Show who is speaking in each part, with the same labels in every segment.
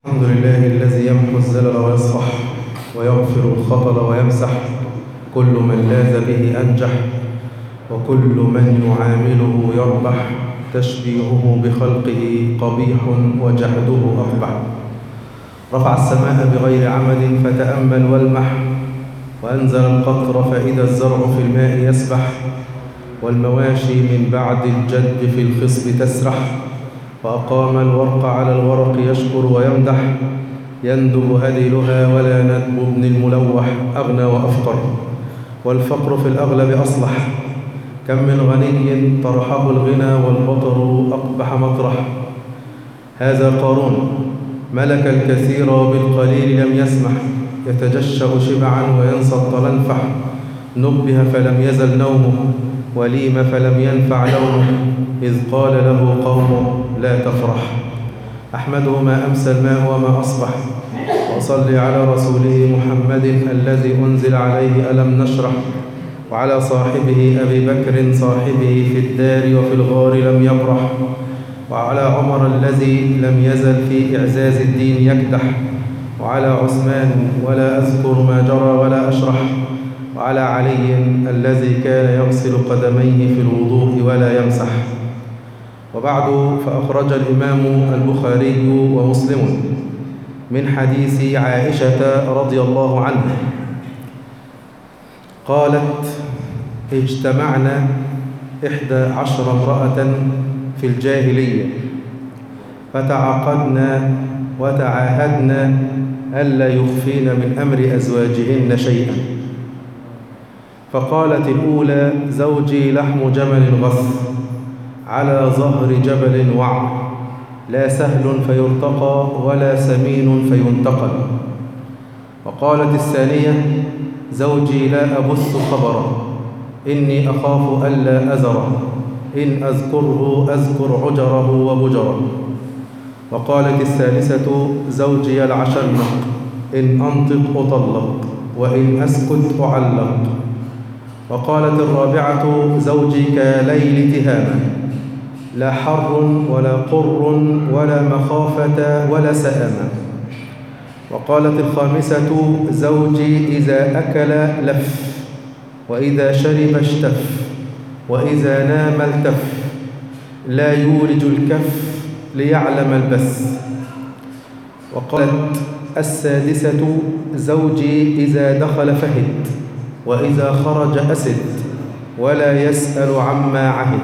Speaker 1: الحمد لله الذي يمحو الزلل ويصفح ويغفر الخطل ويمسح. كل من لاذ به أنجح وكل من يعامله يربح. تشبيهه بخلقه قبيح وجحده أقبح. رفع السماء بغير عمد فتأمل والمح، وأنزل القطر فإذا الزرع في الماء يسبح. والمواشي من بعد الجد في الخصب تسرح، وأقام الورق على الورق يشكر ويمدح. يندب هديلها ولا ندب ابن الملوح أغنى وأفقر، والفقر في الأغلب أصلح. كم من غني طرحه الغنى والبطر أقبح مطرح. هذا قارون ملك الكثير وبالقليل لم يسمح، يتجشأ شبعا وينسى الطلنفح. نبه فلم يزل نومه وليم فلم ينفع لومه، إذ قال له قومه لا تفرح. أحمده ما أمسى الماء وما أصبح، وأصلي على رسوله محمد الذي أنزل عليه ألم نشرح. وعلى صاحبه أبي بكر صاحبه في الدار وفي الغار لم يبرح. وعلى عمر الذي لم يزل في إعزاز الدين يكدح. وعلى عثمان ولا أذكر ما جرى ولا أشرح. وعلى علي الذي كان يغسل قدميه في الوضوء ولا يمسح. وبعد، فأخرج الإمام البخاري ومسلم من حديث عائشة رضي الله عنها قالت: اجتمعنا 11 امرأة في الجاهلية، فتعاقدنا وتعاهدنا ألا يخفين من أمر أزواجهن شيئا. فقالت الأولى: زوجي لحم جمل غث على ظهر جبل وعر، لا سهل فيرتقى ولا سمين فينتقل. وقالت الثانية: زوجي لا أبث خبرا، إني أخاف ألا أزره، إن أذكره أذكر عجره وبجره. وقالت الثالثة: زوجي العشنق، إن أنطق أطلق، وإن أسكت أعلق. وقالت الرابعة: زوجي كليل تهامة، لا حر ولا قر ولا مخافة ولا سآمة. وقالت الخامسة: زوجي إذا أكل لف، وإذا شرب اشتف، وإذا نام التف، لا يولج الكف ليعلم البث. وقالت السادسة: زوجي إذا دخل فهد، وإذا خرج أسد، ولا يسأل عما عهد.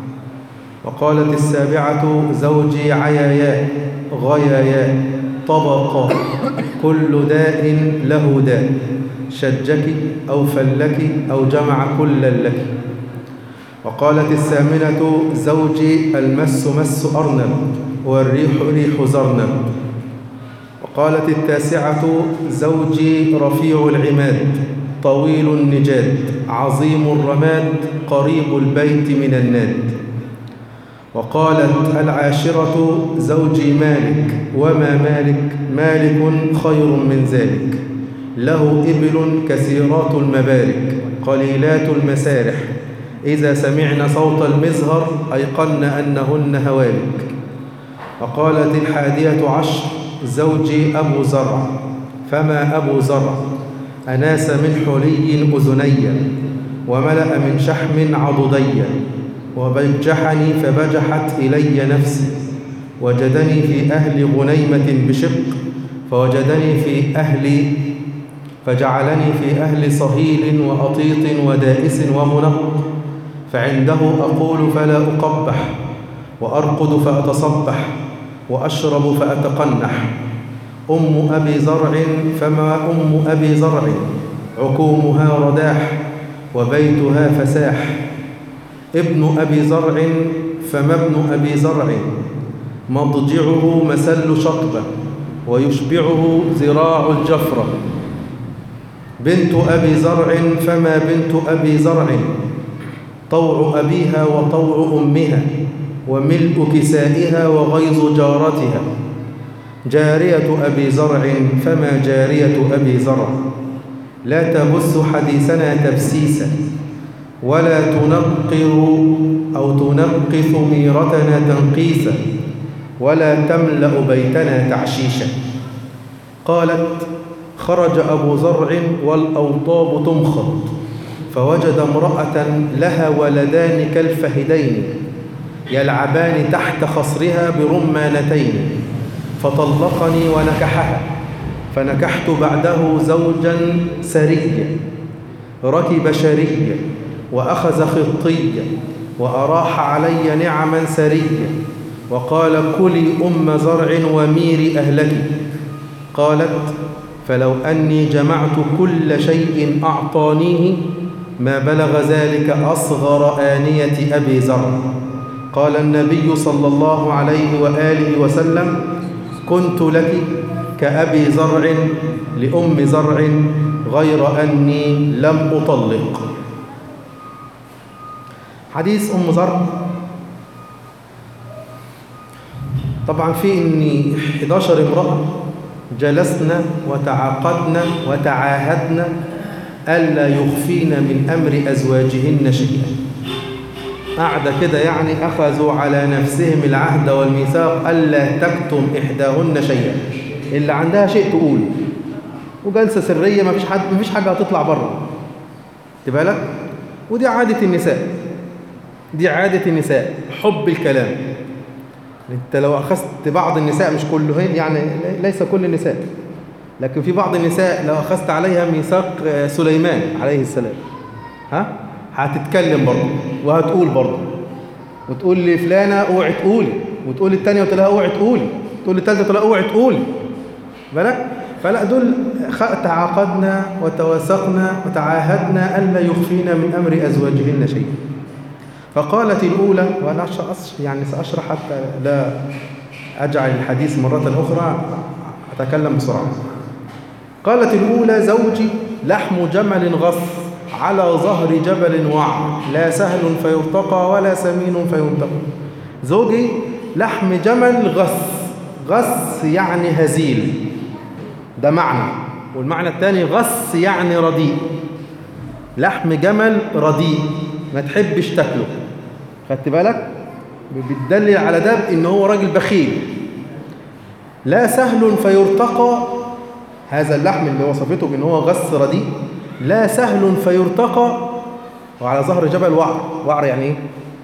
Speaker 1: وقالت السابعة: زوجي عيايا غيايا طبقا، كل داء له داء، شجك أو فلك أو جمع كلا لك. وقالت الثامنة: زوجي المس مس أرنب، والريح ريح زرنب. وقالت التاسعة: زوجي رفيع العماد، طويل النجاد، عظيم الرماد، قريب البيت من الناد. وقالت العاشرة: زوجي مالك، وما مالك، مالك خير من ذلك، له إبل كثيرات المبارك، قليلات المسارح، إذا سمعن صوت المزهر أيقن أنهن هوالك. وقالت الحادية عشر: زوجي أبو زرع، فما أبو زرع، أناس من حلي أذني، وملأ من شحم عضدي، وبجحني فبجحت إلي نفسي، وجدني في أهل غنيمة بشق، فوجدني في أهلي فجعلني في أهل صهيل وأطيط ودائس ومنق، فعنده أقول فلا أقبح، وأرقد فأتصبح، وأشرب فأتقنح. أم أبي زرع، فما أم أبي زرع، عكومها رداح، وبيتها فساح. ابن أبي زرع، فما ابن أبي زرع، مضجعه مسل شطبة، ويشبعه ذراع الجفرة. بنت أبي زرع، فما بنت أبي زرع، طوع أبيها وطوع أمها، وملء كسائها وغيظ جارتها. جارية أبي زرع، فما جارية أبي زرع، لا تبث حديثنا تبسيسا، ولا تنقر أو تنقص ميرتنا تنقيسا. ولا تملأ بيتنا تعشيشا. قالت: خرج أبو زرع والأوطاب تمخض فوجد امرأة لها ولدان كالفهدين يلعبان تحت خصرها برمانتين فطلقني ونكحها، فنكحت بعده زوجا سريا ركب شريا وأخذ خطيا وأراح علي نعما سريا وقال: كلي أم زرع وميري أهلك. قالت: فلو أني جمعت كل شيء أعطانيه ما بلغ ذلك أصغر آنية أبي زرع. قال النبي صلى الله عليه وآله وسلم: كنت لك كأبي زرع لأم زرع غير أني لم أطلق. حديث أم زرع طبعا فيه إن 11 امرأة جلسنا وتعاقدنا وتعاهدنا ألا يخفين من أمر أزواجهن شيئا. قاعدة كده يعني أخذوا على نفسهم العهد والميثاق ألا تكتم إحداهن شيئا، اللي عندها شيء تقول، وجلسة سرية مفيش حاجة هتطلع بره. تبالك؟ ودي عادة النساء، دي عادة النساء، حب الكلام. انت لو أخذت بعض النساء، مش كلهن يعني، ليس كل النساء، لكن في بعض النساء لو أخذت عليها ميثاق سليمان عليه السلام هتتكلم برضه وهتقول برضه، وتقول لفلانة اوعي تقولي، وتقول للتانية وتقول لها اوعي تقولي، تقول للتالتة وتقول لها اوعي تقولي. بالك؟ فلا، دول تعاقدنا وتوثقنا وتعاهدنا ألا يخفين من أمر أزواجهن شيئا. فقالت الأولى، وأنا يعني سأشرح حتى لا أجعل الحديث مرة أخرى، أتكلم بسرعة. قالت الأولى: زوجي لحم جمل غص على ظهر جبل وعر لا سهل فيرتقى ولا سمين فينتقى. زوجي لحم جمل غص، غص يعني هزيل، ده معنى، والمعنى الثاني غص يعني رديء. لحم جمل رديء ما تحبش تاكله. خدت بالك؟ بتدلل على ده ان هو راجل بخيل. لا سهل فيرتقى، هذا اللحم اللي وصفته بان هو غص رديء، لا سهل فيرتقى وعلى ظهر جبل وعر. وعر يعني ايه؟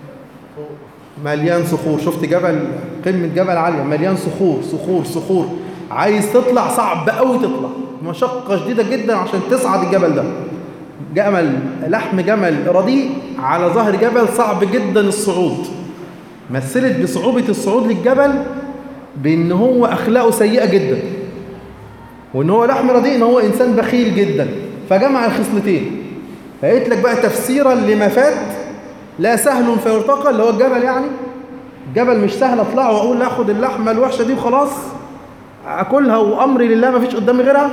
Speaker 1: مليان صخور. شفت جبل، قمة جبل عالية مليان صخور صخور صخور، عايز تطلع صعب قوي، تطلع مشقة شديدة جدا عشان تصعد الجبل ده. جمل، لحم جمل رديء على ظهر جبل صعب جدا الصعود. مثلت بصعوبة الصعود للجبل بأن هو أخلاقه سيئة جدا، وأن هو لحم رديء، أن هو إنسان بخيل جدا، فجمع الخصلتين. فقلت لك بقى تفسيرا لما فات: لا سهل فيرتقى، اللي هو الجبل، يعني الجبل مش سهل أطلعه وأقول أخد اللحمة الوحشة دي وخلاص أكلها وأمري لله ما فيش قدامي غيرها،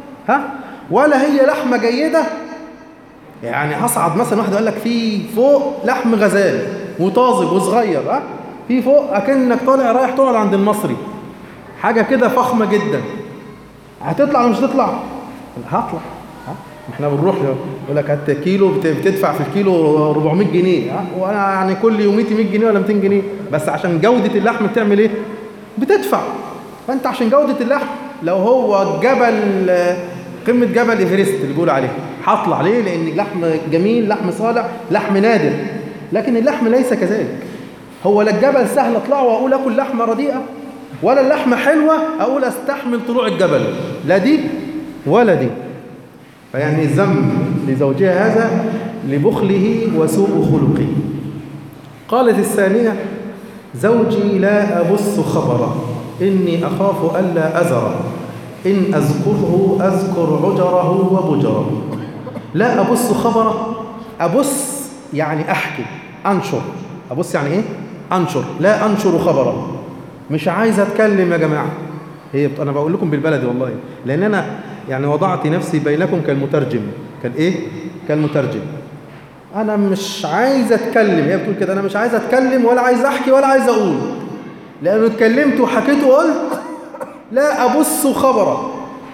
Speaker 1: ولا هي لحمة جيدة. يعني هصعد مثلا، واحد يقول لك في فوق لحم غزال وطازج وصغير، في فوق اكنك طالع رايح تقعد عند المصري، حاجه كده فخمه جدا. هتطلع ولا مش هتطلع؟ هطلع. احنا بنروح يقول لك هات كيلو، بتدفع في الكيلو 400 جنيه، وانا يعني كل يوميتي 100 جنيه ولا 200 جنيه، بس عشان جوده اللحم بتعمل ايه؟ بتدفع. فانت عشان جوده اللحم، لو هو جبل، قمة جبل إيفرست اللي بيقولوا عليه، هطلع ليه؟ لأن اللحم جميل، لحم صالح، لحم نادر. لكن اللحم ليس كذلك. هو لا الجبل سهل أطلعه وأقول أكل لحمة رديئة، ولا اللحمة حلوة أقول أستحمل طلوع الجبل، لا دي ولا دي. فيعني الذم لزوجها هذا لبخله وسوء خلقه. قالت الثانية: زوجي لا أبث خبره إني أخاف ألا أزره، إن أذكره أذكر عجره وبجره. لا أبث خبره، أبث يعني أحكي، أنشر. أبث يعني إيه؟ أنشر. لا أنشر خبره، مش عايز أتكلم يا جماعة. أنا بقول لكم بالبلدي والله، لأن أنا يعني وضعت نفسي بينكم كالمترجم. كالمترجم. أنا مش عايز أتكلم، هي بتقول كده، أنا مش عايز أتكلم ولا عايز أحكي ولا عايز أقول، لأنه اتكلمت وحكيت وقلت لا أبث خبره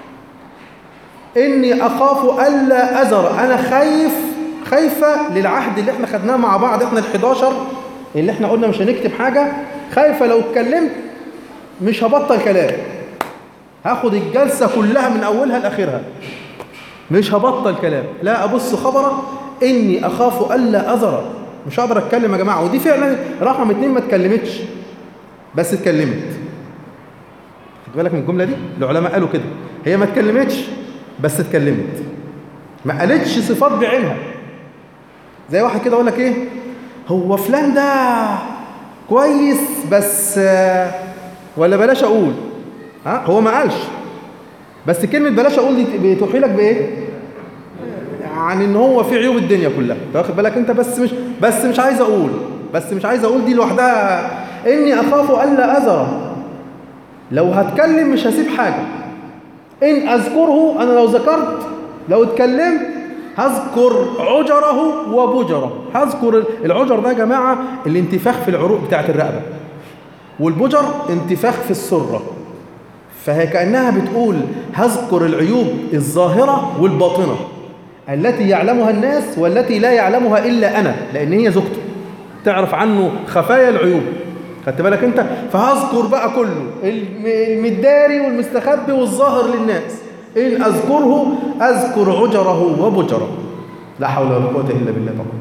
Speaker 1: إني أخاف ألا أزر. أنا خايفة للعهد اللي احنا خدناه مع بعض، احنا ال11 اللي احنا قلنا مش هنكتب حاجة، خايفة لو اتكلمت مش هبطل كلام، هاخد الجلسة كلها من أولها لآخرها مش هبطل كلام، لا أبص خبره إني أخاف ألا أذر، مش هقدر أتكلم يا جماعة. ودي فعلا رقم 2 ما اتكلمتش بس اتكلمت. خد بالك من الجملة دي، العلماء قالوا كده، هي ما اتكلمتش بس اتكلمت، ما قالتش صفات بعينها. زي واحد كده يقول لك ايه، هو فلان ده كويس بس ولا بلاش اقول، هو ما قالش، بس كلمة بلاش اقول دي بتوحي لك بايه؟ يعني ان هو في عيوب الدنيا كلها، واخد بالك انت، بس مش عايز اقول دي لوحدها. اني اخاف الا اذر، لو هتكلم مش هسيب حاجة. إن أذكره، أنا لو ذكرت، لو اتكلمت هذكر عجره وبجره. هذكر العجر ده يا جماعة الانتفاخ في العروق بتاعت الرقبة، والبجر انتفاخ في السرة، فهي كأنها بتقول هذكر العيوب الظاهرة والباطنة التي يعلمها الناس والتي لا يعلمها إلا أنا، لأن هي زوجته تعرف عنه خفايا العيوب. خدت بالك انت؟ فهذكر بقى كله، المداري والمستخبي والظاهر للناس. إن أذكره أذكر عجره وبجره. لا حول ولا قوة إلا بالله. طبعا.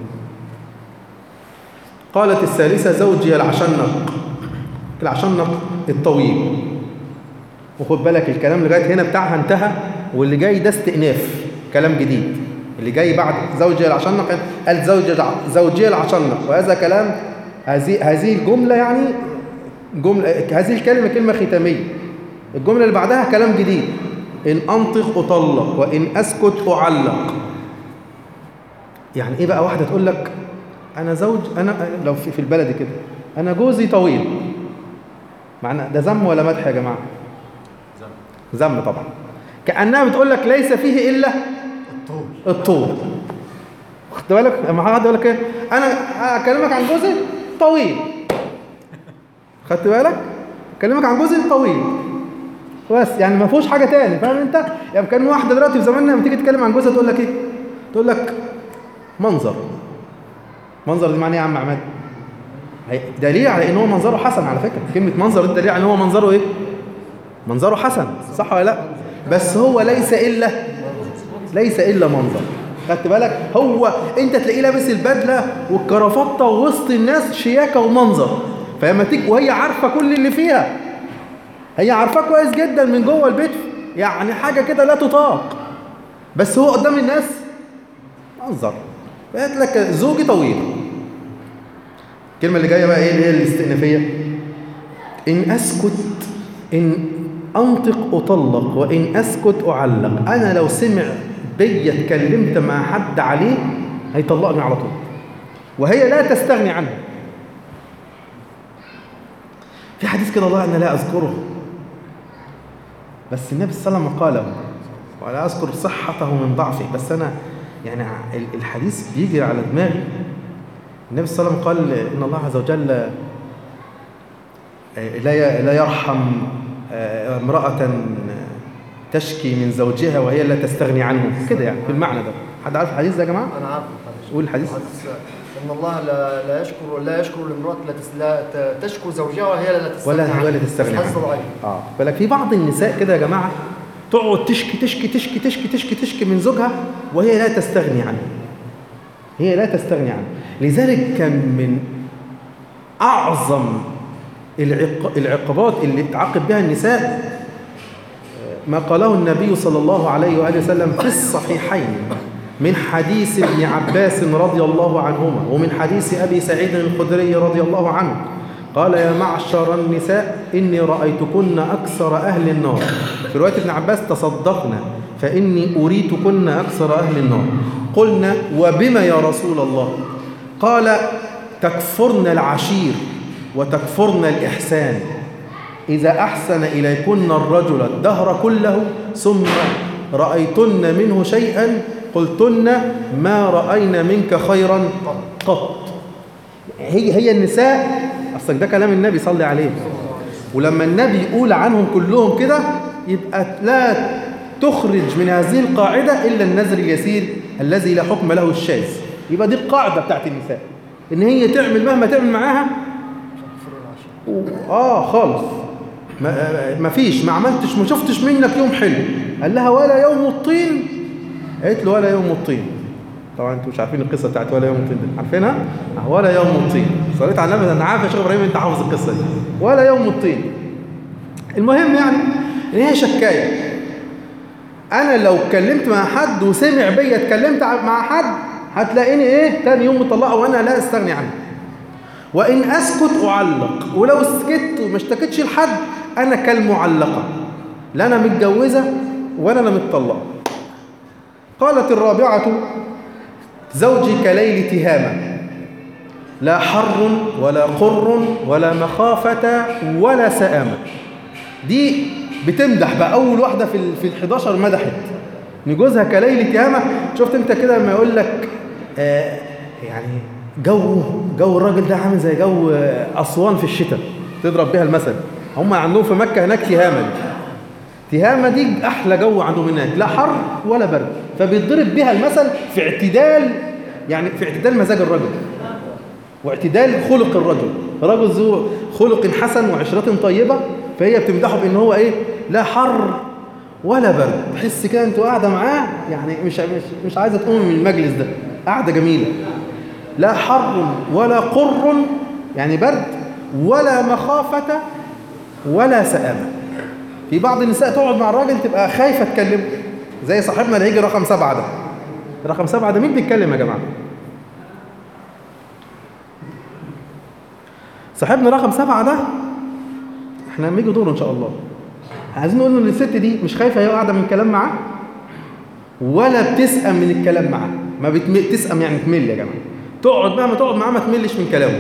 Speaker 1: قالت الثالثة زوجي العشنق. العشنق الطويل. وخد بالك الكلام لغاية هنا بتاعها انتهى، واللي جاي ده استئناف كلام جديد. اللي جاي بعد زوجي العشنق قال زوجي العشنق، وهذا كلام هذه الجملة يعني هذه الكلمة كلمة ختامية. الجملة اللي بعدها كلام جديد. إن أنطق أطلق وإن أسكت أعلق. يعني إيه بقى؟ واحدة تقول لك أنا لو في البلد كده أنا جوزي طويل، معنى ده ذم ولا مدح يا جماعة؟ ذم طبعا. كأنها بتقول لك ليس فيه إلا الطول. خدت بالك لما حد يقول لك ايه، انا اكلمك عن جوزي طويل، خدت بالك؟ اكلمك عن جوزي طويل بس، يعني ما فيهوش حاجه تاني، فاهم انت؟ يعني كان واحده دلوقتي في زماننا لما تيجي تتكلم عن جوزها تقول لك ايه؟ تقول لك منظر دي معناه ايه يا عم عماد؟ دليل على ان هو منظره حسن. على فكره كلمه منظر دي دليل على ان هو منظره ايه؟ منظره حسن، صح ولا لا؟ بس هو ليس الا منظر. خدت بالك؟ هو انت تلاقيه لابس البدله والكرافطه ووسط الناس شياكه ومنظر، فلما تيجي وهي عارفه كل اللي فيها، هي عارفاه كويس جدا من جوه البيت، يعني حاجه كده لا تطاق، بس هو قدام الناس منظر. فقالت لك زوجي طويل. الكلمه اللي جايه بقى ايه؟ اللي هي الاستئنافيه. ان انطق اطلق وان اسكت اعلق. انا لو سمع بيا اتكلمت مع حد عليه هيطلقني على طول، وهي لا تستغني عنه. في حديث كده والله انا لا اذكره، بس النبي صلى الله عليه وسلم قاله ولا اذكر صحته من ضعفه، بس انا يعني الحديث بيجري على دماغي. النبي صلى الله عليه وسلم قال ان الله عز وجل لا يرحم امرأة تشكي من زوجها وهي لا تستغني عنه، كده يعني في المعنى ده. حد عارف الحديث ده يا جماعه؟
Speaker 2: انا عارف الحديث.
Speaker 1: قول الحديث.
Speaker 2: ان الله لا يشكر الامراه لا تشكر زوجها وهي لا تستغني عنه
Speaker 1: ولا تستغني عنه. بالك في بعض النساء كده يا جماعه تقعد تشكي تشكي تشكي تشكي تشكي تشكي من زوجها وهي لا تستغني عنه. لذلك كان من اعظم العقوبات اللي تعاقب بها النساء ما قاله النبي صلى الله عليه وآله وسلم في الصحيحين من حديث ابن عباس رضي الله عنهما ومن حديث أبي سعيد الخدري رضي الله عنه. قال يا معشر النساء إني رأيتكن أكثر أهل النار. في رواية ابن عباس تصدقنا فإني أريتكن أكثر أهل النار. قلنا وبما يا رسول الله؟ قال تكفرن العشير وتكفرن الإحسان. إذا أحسن إليكن الرجل الدهر كله ثم رأيتن منه شيئا قلتن ما رأينا منك خيرا قط. هي النساء أصلا ده كلام النبي صلى عليه، ولما النبي يقول عنهم كلهم كده يبقى لا تخرج من هذه القاعدة إلا النذر اليسير الذي لا حكم له الشاذ. يبقى دي القاعدة بتاعت النساء، إن هي تعمل مهما تعمل معاها خالص ما فيش، ما عملتش، ما شفتش منك يوم حلو. قال لها ولا يوم الطين؟ قالت له ولا يوم الطين. طبعا انتوا مش عارفين القصه بتاعت ولا يوم الطين دي، عارفينها؟ ولا يوم الطين. صليت على النبي، انا عارف يا شيخ ابراهيم انت حافظ القصه دي. ولا يوم الطين. المهم يعني ان هي شكايه. انا لو اتكلمت مع حد وسمع بيا اتكلمت مع حد، هتلاقيني ايه تاني يوم مطلقه وانا لا استغني عنه. وان اسكت اعلق، ولو سكت وما اشتكتش لحد انا كالمعلقه، لا انا متجوزه ولا انا متطلقه. قالت الرابعه زوجي كليل تهامه، لا حر ولا قر ولا مخافه ولا سآمه. دي بتمدح بقى، اول واحده في ال11 مدحت ان جوزها كليل تهامه. شفت انت كده لما يقول لك يعني جو الراجل ده عامل زي جو اسوان في الشتاء، تضرب بها المثل. هم عندهم في مكه هناك تهامه دي احلى جو عندهم هناك، لا حر ولا برد، فبيضرب بها المثل في اعتدال، يعني في اعتدال مزاج الرجل واعتدال خلق الرجل. رجل ذو خلق حسن وعشرة طيبة، فهي بتمدحه بان هو ايه، لا حر ولا برد. تحس كده انت قاعده معاه يعني مش عايزه تقوم من المجلس ده، قاعده جميله. لا حر ولا قر يعني برد، ولا مخافه ولا سآمه. في بعض النساء تقعد مع الراجل تبقى خايفه تكلمه، زي صاحبنا اللي هيجي رقم 7 ده. رقم 7 ده مين بيتكلم يا جماعه؟ صاحبنا رقم 7 ده احنا لما يجي دوره ان شاء الله عايزين نقول ان الست دي مش خايفه هي قاعده من الكلام معاه، ولا بتسأم من الكلام معاه. ما بتسأم يعني تمل يا جماعه، تقعد مهما تقعد معاه ما تملش من كلامه،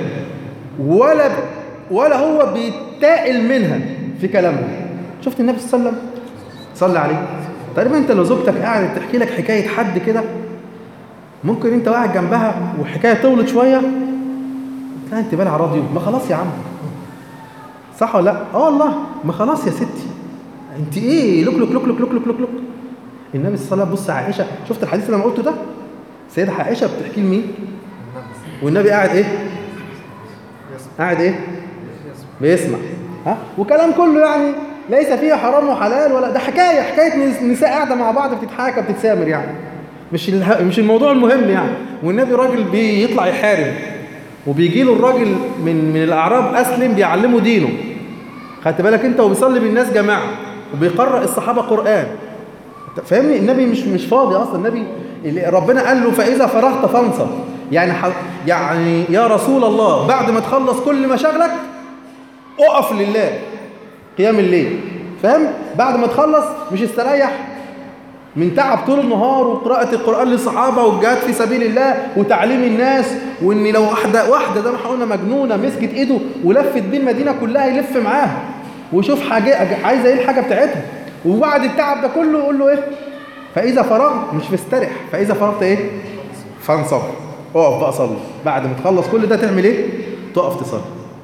Speaker 1: ولا هو بيتائل منها في كلامها. شفت النبي صلى الله عليه وسلم صلى عليه. تقريبا انت لو زوجتك قاعده تحكي لك حكايه حد كده، ممكن انت قاعد جنبها وحكايه طولت شويه تلاقي انت بالها على الراديو، ما خلاص يا عم، صح ولا لا؟ والله ما خلاص يا ستي، انت ايه لك. النبي صلى الله عليه وسلم بص عائشه، شفت الحديث اللي انا قلته ده؟ سيدة عائشه بتحكي لمين؟ والنبي قاعد ايه؟ قاعد ايه؟ بيسمع. ها؟ وكلام كله يعني ليس فيه حرام وحلال ولا، ده حكايه نساء قاعده مع بعض بتتحاكى بتتسامر يعني، مش الموضوع المهم يعني. والنبي راجل بيطلع يحارب، وبيجي له الراجل من الاعراب اسلم بيعلمه دينه، خدت بالك انت، وبيصلي بالناس جماعه وبيقرأ الصحابه قرآن. فاهمني؟ النبي مش فاضي اصلا. النبي ربنا قال له فاذا فرغت فانصب، يعني يا رسول الله بعد ما تخلص كل مشاغلك اقف لله قيام الليل، فاهم؟ بعد ما تخلص مش استريح من تعب طول النهار وقراءة القرآن للصحابة والجهاد في سبيل الله وتعليم الناس، وان لو واحدة زي ما احنا قلنا مجنونة مسكت ايده ولفت بيه المدينة كلها يلف معاها ويشوف حاجة عايزة ايه الحاجة بتاعتها، وبعد التعب ده كله يقول له ايه؟ فإذا فرغت، مش مسترح، فإذا فرغت ايه؟ فانصب، اقف بقى صلي. بعد ما تخلص كل ده تعمل ايه؟ تقف تصلي.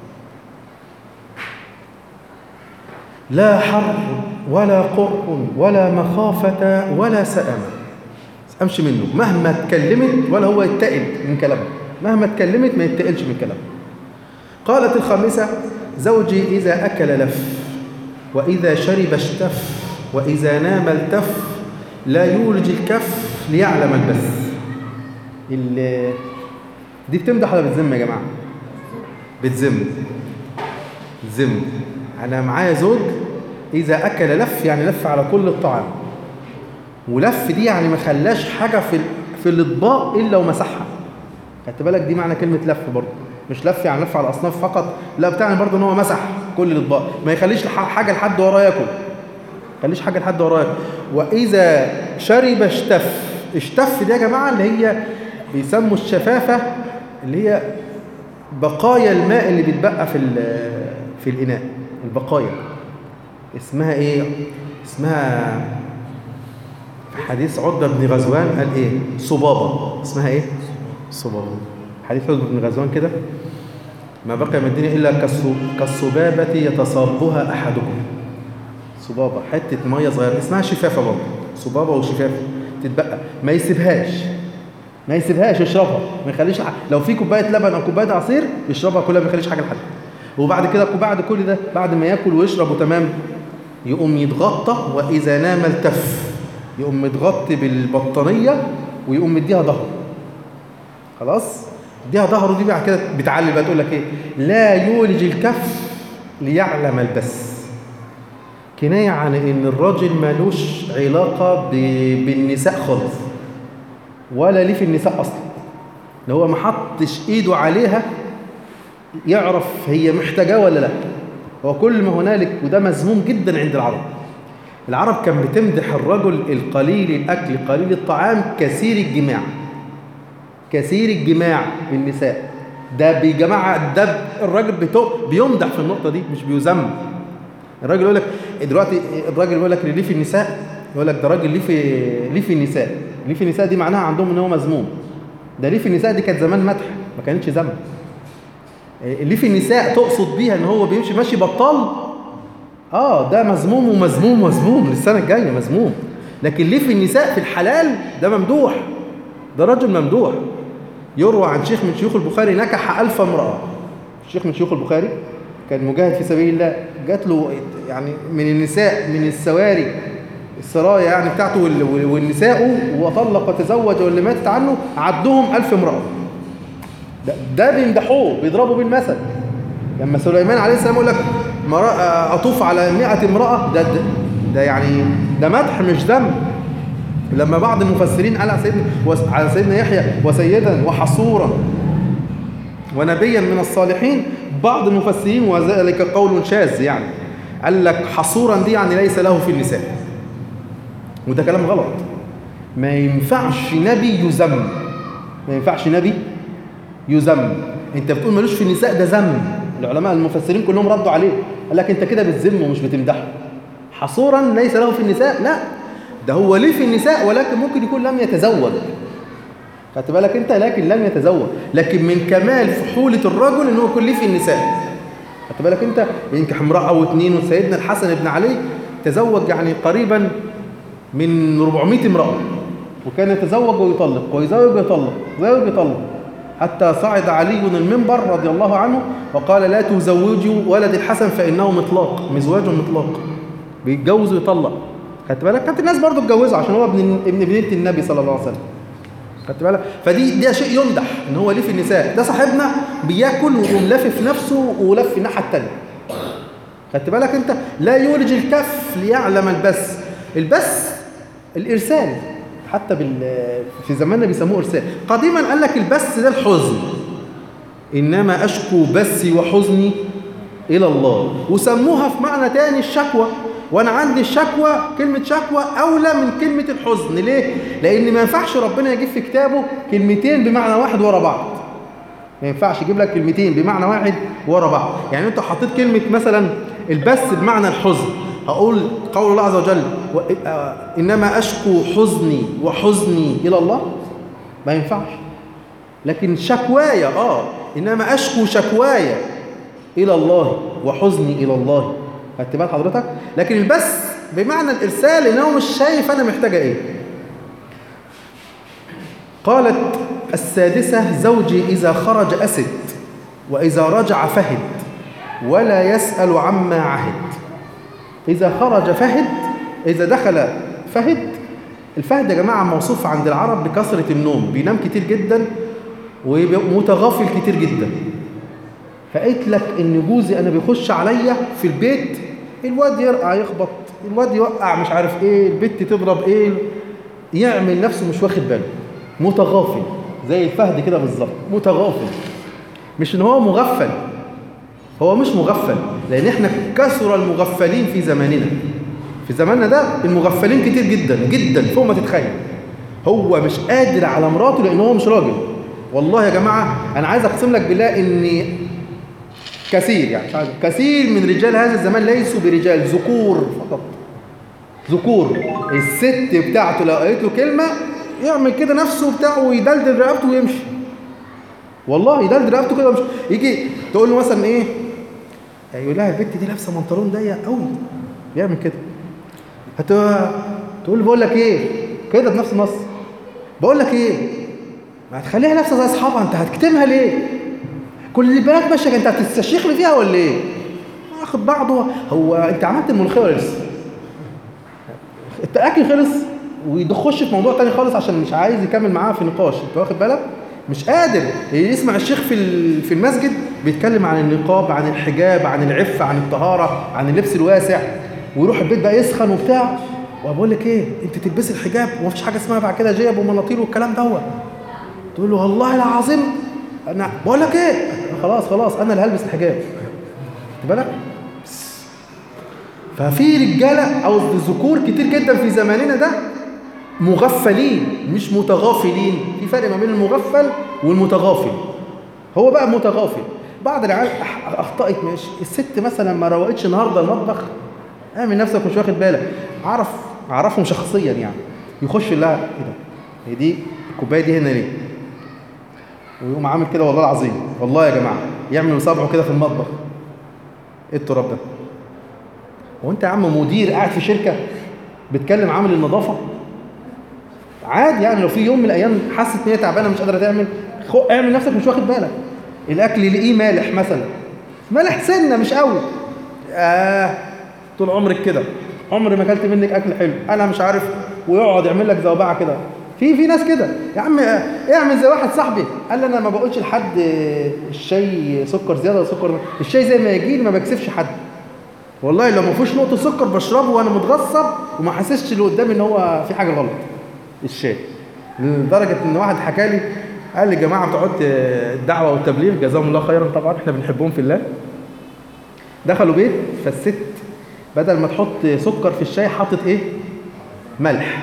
Speaker 1: لا حر ولا قر ولا مخافة ولا سأمة، امشي منه مهما اتكلمت، ولا هو يتقل من كلامه، مهما اتكلمت ما يتقلش من كلامه. قالت الخامسة زوجي إذا أكل لف، وإذا شرب اشتف، وإذا نام التف، لا يولج الكف ليعلم البث. دي بتمدح ولا بتذم يا جماعة؟ بتذم. أنا معايا زوج إذا أكل لف، يعني لف على كل الطعام، ولف دي يعني ما خلاش حاجة في الأطباق إلا ومسحها. خدت بالك؟ دي معنى كلمة لف برضه، مش لف يعني لف على الأصناف فقط، لا بتاعني برضه إن هو مسح كل الأطباق، ما يخليش حاجة لحد وراه ياكل، خليش حاجة لحد وراه ياكل. وإذا شرب اشتف دي يا جماعة اللي هي بيسموا الشفافة، اللي هي بقايا الماء اللي بيتبقى في الإناء، البقايا اسمها ايه؟ اسمها في حديث عتبة بن غزوان قال ايه؟ صبابة. اسمها ايه؟ صبابة. حديث عتبة بن غزوان كده: ما بقي من الدنيا الا كالصبابة يتصابها احدكم. صبابة حتة مية صغيرة اسمها شفافة برضه، صبابة وشفافة تتبقى، ما يسيبهاش يشربها، ما يخليش لو في كوباية لبن او كوباية عصير يشربها كلها، ما يخليش حاجة لحد. وبعد كده وبعد كل ده بعد ما ياكل ويشرب وتمام يقوم يتغطى، واذا نام التف، يقوم متغطي بالبطانيه ويقوم مديها ظهره. خلاص اديها ظهره دي بعد كده بتعلل بقى تقول لك ايه؟ لا يولج الكف ليعلم البس. كنايه عن ان الراجل مالوش علاقه بالنساء خالص، ولا ليه في النساء اصلا، اللي هو ما حطش ايده عليها يعرف هي محتاجاه ولا لا. هو كل ما هنالك، وده مذموم جدا عند العرب. العرب كان بتمدح الرجل القليل الاكل قليل الطعام كثير الجماع، كثير الجماع بالنساء. ده بجماعه، ده الراجل بيمدح في النقطه دي مش بيذم. الراجل يقول لك دلوقتي، الراجل يقول لك ليه في النساء، يقول لك ده راجل ليه في النساء. ليه في النساء دي معناها عندهم ان هو مذموم. ده ليه في النساء دي كانت زمان مدح، ما كانتش ذم. ليه في النساء تقصد بيها ان هو بيمشي ماشي بطال، ده مذموم ومذموم للسنه الجايه مذموم. لكن ليه في النساء في الحلال ده ممدوح، ده رجل ممدوح. يروى عن شيخ من شيوخ البخاري نكح 1000 امرأة. الشيخ من شيوخ البخاري كان مجاهد في سبيل الله، جات له يعني من النساء، من السواري السرايا يعني بتاعته والنساء، وطلق وتزوج واللي ماتت عنه عدهم 1000 امرأة. ده بيمدحوه بيضربوا بيه المثل. لما سليمان عليه السلام يقول لك أطوف على 100 امرأة، ده يعني ده مدح مش ذم. لما بعض المفسرين قال على سيدنا يحيى وسيدا وحصورا ونبيا من الصالحين، بعض المفسرين وذلك قول شاذ يعني قال لك حصورا دي يعني ليس له في النساء، وده كلام غلط. ما ينفعش نبي يذم، ما ينفعش نبي يذم. انت بتقول ملوش في النساء، ده ذم. العلماء المفسرين كلهم ردوا عليه، قال لك انت كده بتذم ومش بتمدحه. حصورا ليس له في النساء، لا ده هو ليه في النساء ولكن ممكن يكون لم يتزوج. خدت بالك انت؟ لكن لم يتزوج. لكن من كمال فحولة الرجل ان هو يكون ليه في النساء. خدت بالك انت؟ ينكح امرأة او اتنين. وسيدنا الحسن بن علي تزوج يعني قريبا من 400 امرأة، وكان يتزوج ويطلق ويزوج ويطلق ويزوج ويطلق، حتى صعد علي المنبر رضي الله عنه وقال لا تزوجوا ولد الحسن فإنه مطلاق، مزواج مطلاق، بيتجوز ويطلق. خدت بالك؟ كانت الناس برضو اتجوزوا عشان هو ابن بنت النبي صلى الله عليه وسلم. خدت بالك؟ ده شيء يمدح ان هو ليه في النساء. ده صاحبنا بياكل ويقوم لافف نفسه ولف الناحيه الثانيه. خدت بالك انت؟ لا يولج الكف ليعلم البس. البس الارسال، حتى في زماننا بيسموه ارسال. قديما قال لك البس ده الحزن، انما اشكو بثي وحزني الى الله، وسموها في معنى تاني الشكوى. وانا عندي الشكوى، كلمه شكوى اولى من كلمه الحزن. ليه؟ لان ما ينفعش ربنا يجيب في كتابه كلمتين بمعنى واحد ورا بعض. ما ينفعش يجيب لك كلمتين بمعنى واحد ورا بعض. يعني انت حطيت كلمه مثلا البس بمعنى الحزن، هقول قول الله عز وجل انما اشكو حزني وحزني الى الله، ما ينفعش. لكن شكوايا انما اشكو شكوايا الى الله وحزني الى الله. خدت بال حضرتك؟ لكن البس بمعنى الارسال، ان هو مش شايف انا محتاجه ايه. قالت السادسة زوجي إذا خرج أسد وإذا رجع فهد ولا يسأل عما عهد. إذا خرج فهد، إذا دخل فهد. الفهد يا جماعة موصوف عند العرب بكثرة النوم، بينام كتير جدا ومتغافل كتير جدا. فقلت لك إن جوزي أنا بيخش عليا في البيت، الواد يرقع يخبط، الواد يوقع مش عارف إيه، البت تضرب إيه، يعمل نفسه مش واخد باله، متغافل زي الفهد كده بالظبط، متغافل. مش ان هو مغفل، هو مش مغفل، لان احنا كثر المغفلين في زماننا. في زماننا ده المغفلين كتير جدا جدا فوق ما تتخيل. هو مش قادر على مراته لان هو مش راجل. والله يا جماعه انا عايز اقسم لك بالله ان كثير من رجال هذا الزمان ليسوا برجال، ذكور فقط، ذكور. الست بتاعته لو قالت له كلمه يعمل كده نفسه بتاعه ويدلدل رقبته ويمشي. والله يدلدل رقبته كده ويمشي. يجي تقول له مثلا ايه، يقول لها البت دي لابسه بنطلون ضيق قوي، يعمل كده. تقول له بقول لك ايه كده بنفس النص، بقول لك ايه ما تخليها لابسه زي اصحابها، انت هتكتمها ليه؟ كل البنات ماشيه، انت هتستشيخ لي فيها ولا ايه؟ اخد بعضه. هو انت عملت الملوخيه ولا لسه؟ انت اكل خلص ويخش في موضوع تاني خالص عشان مش عايز يكمل معاه في نقاش. انت واخد بالك؟ مش قادر يسمع الشيخ في المسجد بيتكلم عن النقاب، عن الحجاب، عن العفه، عن الطهاره، عن اللبس الواسع، ويروح البيت بقى يسخن وبتاع. وبقول لك ايه، انت تلبسي الحجاب ومفيش حاجه اسمها بعد كده جيب ومناطيل والكلام دوت. تقول له والله العظيم انا بقول لك ايه، خلاص انا اللي هلبس الحجاب. خد بالك؟ ففي رجاله او ذكور كتير جدا في زماننا ده مغفلين مش متغافلين. في فرق ما بين المغفل والمتغافل. هو بقى متغافل. بعض العيال اخطأت ماشي، الست مثلا ما روقتش النهارده المطبخ، اعمل نفسك مش واخد بالك. اعرفهم شخصيا يعني، يخش لها ايه ده؟ هي دي الكوبايه دي هنا ليه؟ ويقوم عامل كده والله العظيم، والله يا جماعه، يعمل صبعه كده في المطبخ. ايه التراب ده؟ هو انت يا عم مدير قاعد في شركه بتكلم عامل النظافه؟ عادي يعني، لو في يوم من الايام حست ان هي تعبانه مش قادره تعمل، اعمل نفسك مش واخد بالك. الاكل يلاقيه مالح مثلا، مالح سنه مش قوي، طول عمرك كده، عمري ما اكلت منك اكل حلو، انا مش عارف، ويقعد يعمل لك زوبعه كده. في ناس كده يا عم. اعمل زي واحد صاحبي قال لي انا ما بقولش لحد الشاي سكر زياده ولا سكر، الشاي زي ما يجي لي ما بكسفش حد. والله لو ما فيهوش نقطه سكر بشربه وانا متغصب وما حسستش اللي قدامي ان هو في حاجه غلط. الشاي لدرجه ان واحد حكى لي قال لي جماعه بتوع الدعوه والتبليغ جزاهم الله خيرا، طبعا احنا بنحبهم في الله، دخلوا بيت فالست بدل ما تحط سكر في الشاي حطت ايه؟ ملح.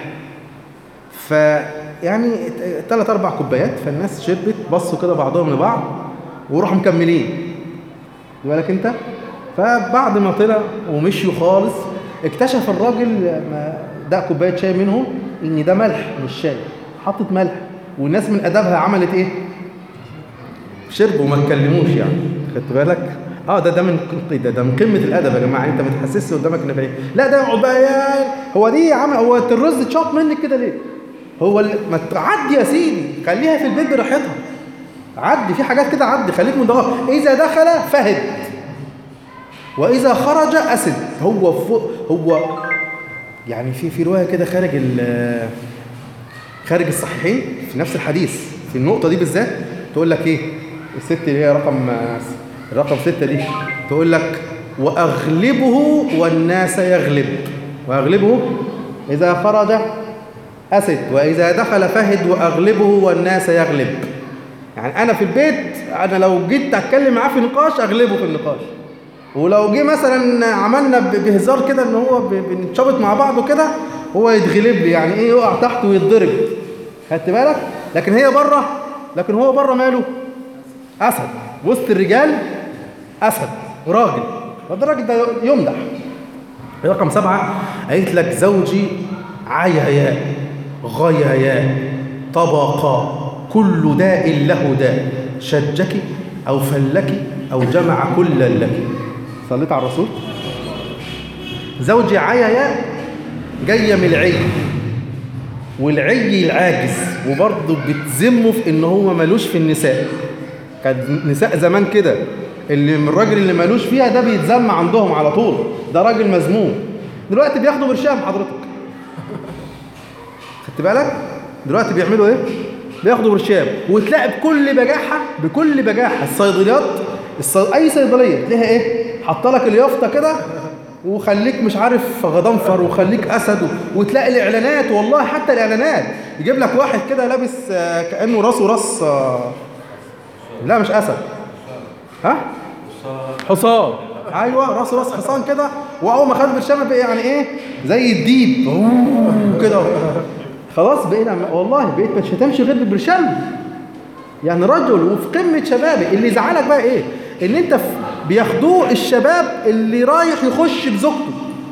Speaker 1: فيعني 3-4 كوبايات، فالناس شربت، بصوا كده بعضهم لبعض وروحوا مكملين. خد بالك انت؟ فبعد ما طلع ومشيوا خالص اكتشف الراجل ده كوبايه شاي منهم ان ده ملح مش شاي، حطت ملح، والناس من ادبها عملت ايه؟ شربوا وما اتكلموش يعني. خدت بالك؟ ده من قمه الادب يا جماعه. انت ما تحسسش قدامك ان ايه؟ لا ده يقعد بقى هو دي عمل، هو الرز اتشاط منك كده ليه؟ هو ما تعدي يا سيدي، خليها في البيت براحتها. عدي في حاجات كده، عدي خليك مدغر. اذا دخل فهد واذا خرج اسد. هو يعني في روايه كده خارج الصحيحين في نفس الحديث في النقطه دي بالذات، تقول لك ايه؟ الست اللي هي رقم 6 دي تقول لك واغلبه والناس يغلب. واغلبه اذا خرج اسد واذا دخل فهد واغلبه والناس يغلب. يعني انا في البيت انا لو جيت اتكلم معاه في نقاش اغلبه في النقاش، ولو جه مثلا عملنا بهزار كده ان هو بنتشابط مع بعض وكده هو يتغلب لي، يعني ايه؟ يقع تحت ويتضرب. خدت بالك؟ لكن هو بره ماله؟ اسد وسط الرجال، اسد راجل، الراجل ده يمدح. رقم 7 قالت لك زوجي عيايا غيايا طبقا كل داء له داء، شجك او فلك او جمع كل لك. صليت على الرسول. زوجي عيايا جايه من العي، والعي العاجز، وبرضه بتذمه في ان هو مالوش في النساء. كان نساء زمان كده اللي من الراجل اللي مالوش فيها ده بيتذم عندهم على طول، ده راجل مذموم. دلوقتي بياخدوا برشام حضرتك. خدت بالك؟ دلوقتي بيعملوا ايه؟ بياخدوا برشام، وتلاقي بكل بجاحه الصيدليات اي صيدليه تلاقيها ايه؟ حاطه لك اليافطه كده وخليك مش عارف غضنفر وخليك اسد، وتلاقي الاعلانات، والله حتى الاعلانات يجيب لك واحد كده لابس كانه راسه راس لا مش اسد، حصان. ايوه راسه راس حصان كده، واول ما خد برشامه بقى يعني ايه؟ زي الديب كده. خلاص بقينا والله بقيت ما تشتمش غير بالبرشام. يعني رجل وفي قمه شبابه. اللي يزعلك بقى ايه؟ ان انت بياخدوه الشباب اللي رايح يخش بزوجته.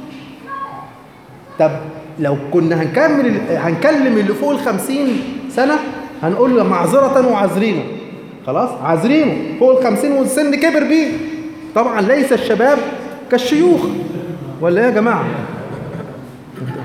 Speaker 1: طب لو كنا هنكلم اللي فوق 50 سنه هنقول له معذره وعذرينه. خلاص عذرينه فوق 50 والسن كبر بيه. طبعا ليس الشباب كالشيوخ، ولا ايه يا جماعه؟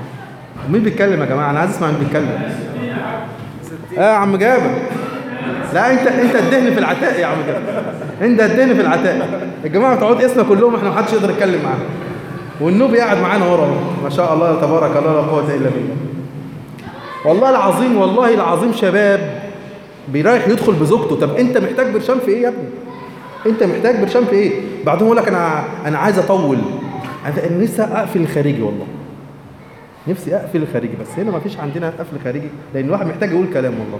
Speaker 1: مين بيتكلم يا جماعه؟ انا عايز اسمع مين بيتكلم. يا عم جابر لا انت الدهن في العتاق يا عم كده، انت الدهن في العتاق. الجماعه بتوع اسمنا كلهم احنا ما حدش يقدر يتكلم معاهم، والنوبي قاعد معانا ورا ما شاء الله تبارك الله لا قوه الا بالله. والله العظيم والله العظيم شباب بيرايح يدخل بزوجته. طب انت محتاج برشام في ايه يا ابني؟ انت محتاج برشام في ايه؟ بعدهم يقول لك انا عايز اطول، انا نفسي اقفل الخارجي، والله نفسي اقفل الخارجي، بس هنا ما فيش عندنا قفل خارجي لان الواحد محتاج يقول كلام. والله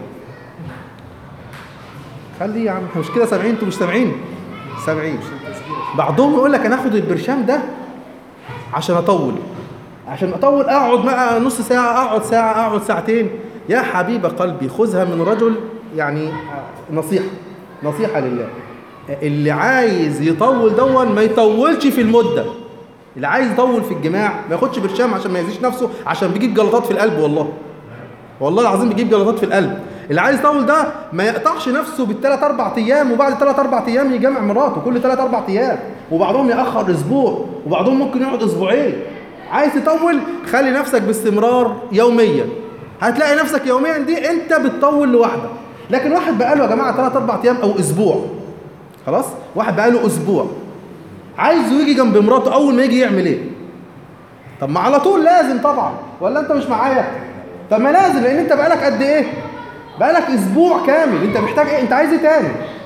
Speaker 1: خلي يا عم احنا مش كده سامعين؟ انتوا مش سامعين؟ سامعين. بعضهم يقول لك انا اخد البرشام ده عشان اطول، اقعد بقى نص ساعه، اقعد ساعه، اقعد ساعتين. يا حبيب قلبي خذها من رجل، يعني نصيحه لله، اللي عايز يطول دون ما يطولش في المده. اللي عايز يطول في الجماع ما ياخدش برشام عشان ما يأذيش نفسه، عشان بيجيب جلطات في القلب. والله العظيم بيجيب جلطات في القلب. اللي عايز يطول ده ما يقطعش نفسه بالثلاث 4 ايام، وبعد 3 4 ايام يجمع مراته كل 3 4 ايام، وبعضهم يأخر اسبوع، وبعضهم ممكن يقعد اسبوعين. عايز تطول خلي نفسك باستمرار يوميا، هتلاقي نفسك يوميا دي انت بتطول لوحدك. لكن واحد بقاله يا جماعه 3 4 ايام او اسبوع، خلاص واحد بقاله اسبوع عايزه يجي جنب مراته، اول ما يجي يعمل ايه؟ طب ما على طول لازم طبعا، ولا انت مش معايا؟ طب ما لازم، لان انت بقالك قد ايه؟ بقالك اسبوع كامل. انت محتاج ايه؟ انت عايز ايه تاني؟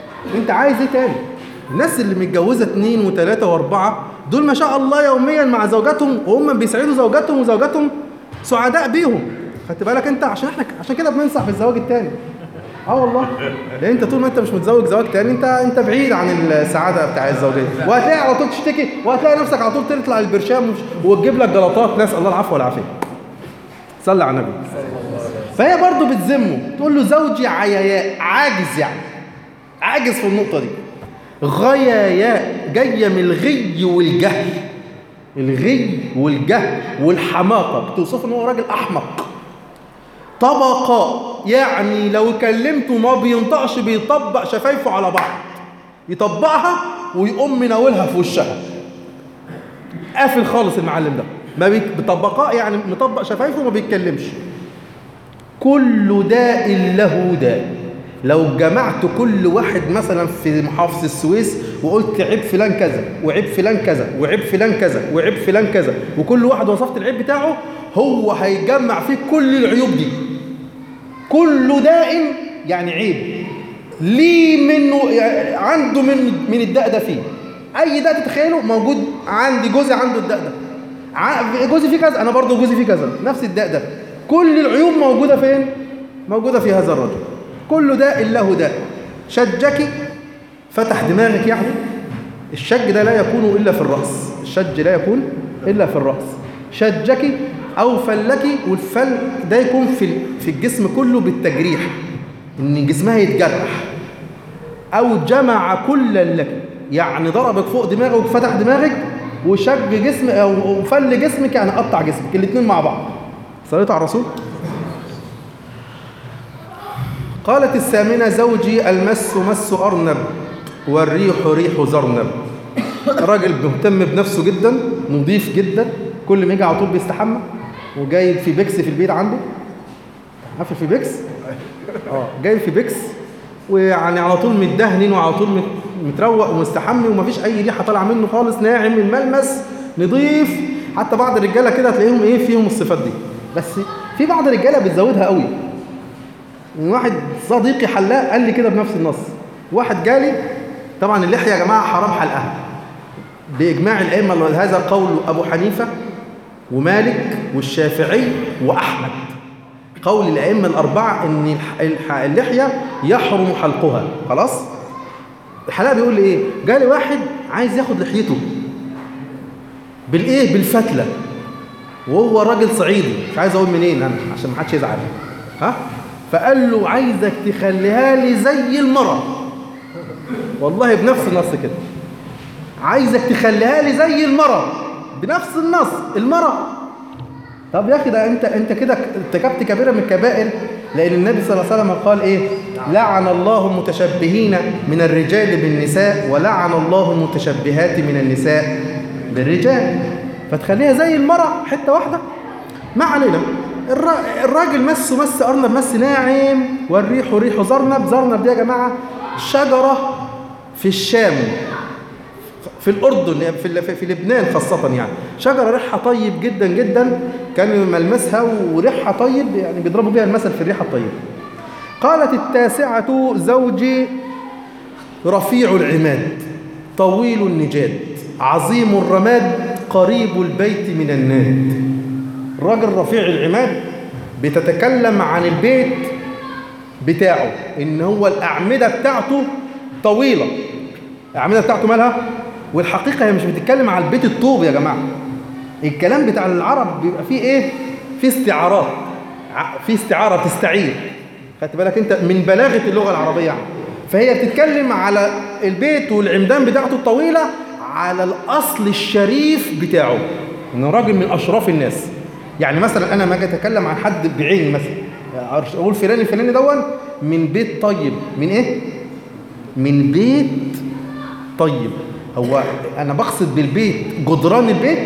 Speaker 1: الناس اللي متجوزه 2 و3 و4 دول ما شاء الله يوميا مع زوجاتهم، وهم بيسعدوا زوجاتهم وزوجاتهم سعداء بيهم. خدت بالك انت؟ عشان كده بننصح بالزواج التاني. والله لان انت طول ما انت مش متزوج زواج تاني انت بعيد عن السعاده بتاع الزوجيه، وهتلاقي على طول تشتكي، وهتلاقي نفسك على طول تطلع البرشام وتجيب لك جلطات. نسال الله العفو والعافيه. صلى على النبي. فهي برضه بتذمه، تقول له زوجي عياياء، عاجز في النقطه دي. غياياء جايه من الغي والجهل والحماقه، بتوصف ان هو راجل احمق. طبقاء يعني لو كلمته ما بينطقش، بيطبق شفايفه على بعض، يطبقها ويقوم مناولها في وشها. قافل خالص المعلم ده، ما بيطبقها يعني مطبق شفايفه وما بيتكلمش. كل داء له داء. لو جمعت كل واحد مثلا في محافظة السويس وقلت عيب فلان كذا وعيب فلان كذا وعيب فلان كذا وعيب فلان كذا، وكل واحد وصفت العيب بتاعه، هو هيجمع فيه كل العيوب دي. كل داء يعني عيب ليه منه، يعني عنده من الداء ده فيه. اي داء تتخيله موجود عندي. جوزي عنده الداء ده، جوزي فيه كذا، انا برضه جوزي فيه كذا، نفس الداء ده. كل العيوب موجودة فين؟ موجودة في هذا الرجل. كل داء له داء. شجك فتح دماغك، يعني الشج ده لا يكون إلا في الرأس. الشج لا يكون إلا في الرأس. شجك أو فلك، والفل ده يكون في الجسم كله بالتجريح، إن جسمها يتجرح. أو جمع كل لك، يعني ضربك فوق دماغك وفتح دماغك، وشج جسم أو فل جسمك يعني قطع جسمك، الاثنين مع بعض. صليت على الرسول. قالت الثامنة: زوجي المس مس أرنب والريح ريح زرنب. راجل مهتم بنفسه جدا، نظيف جدا، كل ما يجي على طول بيستحمى، وجايب في بيكس في البيت عنده. عارف في بيكس؟ جايب في بيكس، ويعني على طول متدهن وعلى طول متروق ومستحمي، ومفيش أي ريحة طالعة منه خالص، ناعم الملمس، نظيف. حتى بعض الرجالة كده تلاقيهم فيهم الصفات دي، بس في بعض الرجالة بتزودها قوي. واحد صديقي حلاق قال لي كده بنفس النص. واحد جالي، طبعا اللحية يا جماعة حرام حلقها بإجماع الأئمة، هذا قول أبو حنيفة ومالك والشافعي وأحمد. قول الأئمة الأربعة إن اللحية يحرم حلقها. خلاص؟ الحلاق بيقول لي إيه؟ جالي واحد عايز ياخد لحيته بالإيه؟ بالفتلة، وهو راجل صعيدي، مش عايز أقول منين أنا عشان ما حدش يزعل. فقال له عايزك تخليها لي زي المرة. والله بنفس النص كده، عايزك تخليها لي زي المرة، بنفس النص المرة. طب يا اخي ده انت كده ارتكبت كبيرة من الكبائر، لان النبي صلى الله عليه وسلم قال ايه؟ لعن الله المتشبهين من الرجال بالنساء، ولعن الله المتشبهات من النساء بالرجال. فتخليها زي المرة حتة واحدة. ما علينا. الراجل مس أرنب مس ناعم، والريح ريح زرنب. زرنب دي يا جماعة شجرة في الشام، في الأردن، في لبنان خاصة، يعني شجرة ريحها طيب جدا جدا، كان ملمسها وريحها طيب، يعني بيضربوا بيها المثل في الريحة الطيبة. قالت التاسعة: زوجي رفيع العماد طويل النجاد عظيم الرماد قريب البيت من الناد. الراجل رفيع العماد بتتكلم عن البيت بتاعه، إن هو الأعمدة بتاعته طويلة. الأعمدة بتاعته مالها؟ والحقيقة هي مش بتتكلم على البيت الطوب يا جماعة. الكلام بتاع العرب بيبقى فيه إيه؟ فيه استعارات، فيه استعارة تستعير. خدت بالك أنت من بلاغة اللغة العربية يعني. فهي بتتكلم على البيت والعمدان بتاعته الطويلة على الأصل الشريف بتاعه، إنه راجل من أشراف الناس. يعني مثلا أنا ما أجي أتكلم عن حد بعيني، مثلا أقول فلان الفلاني دون من بيت طيب. من إيه؟ من بيت طيب. هو أنا بقصد بالبيت جدران البيت،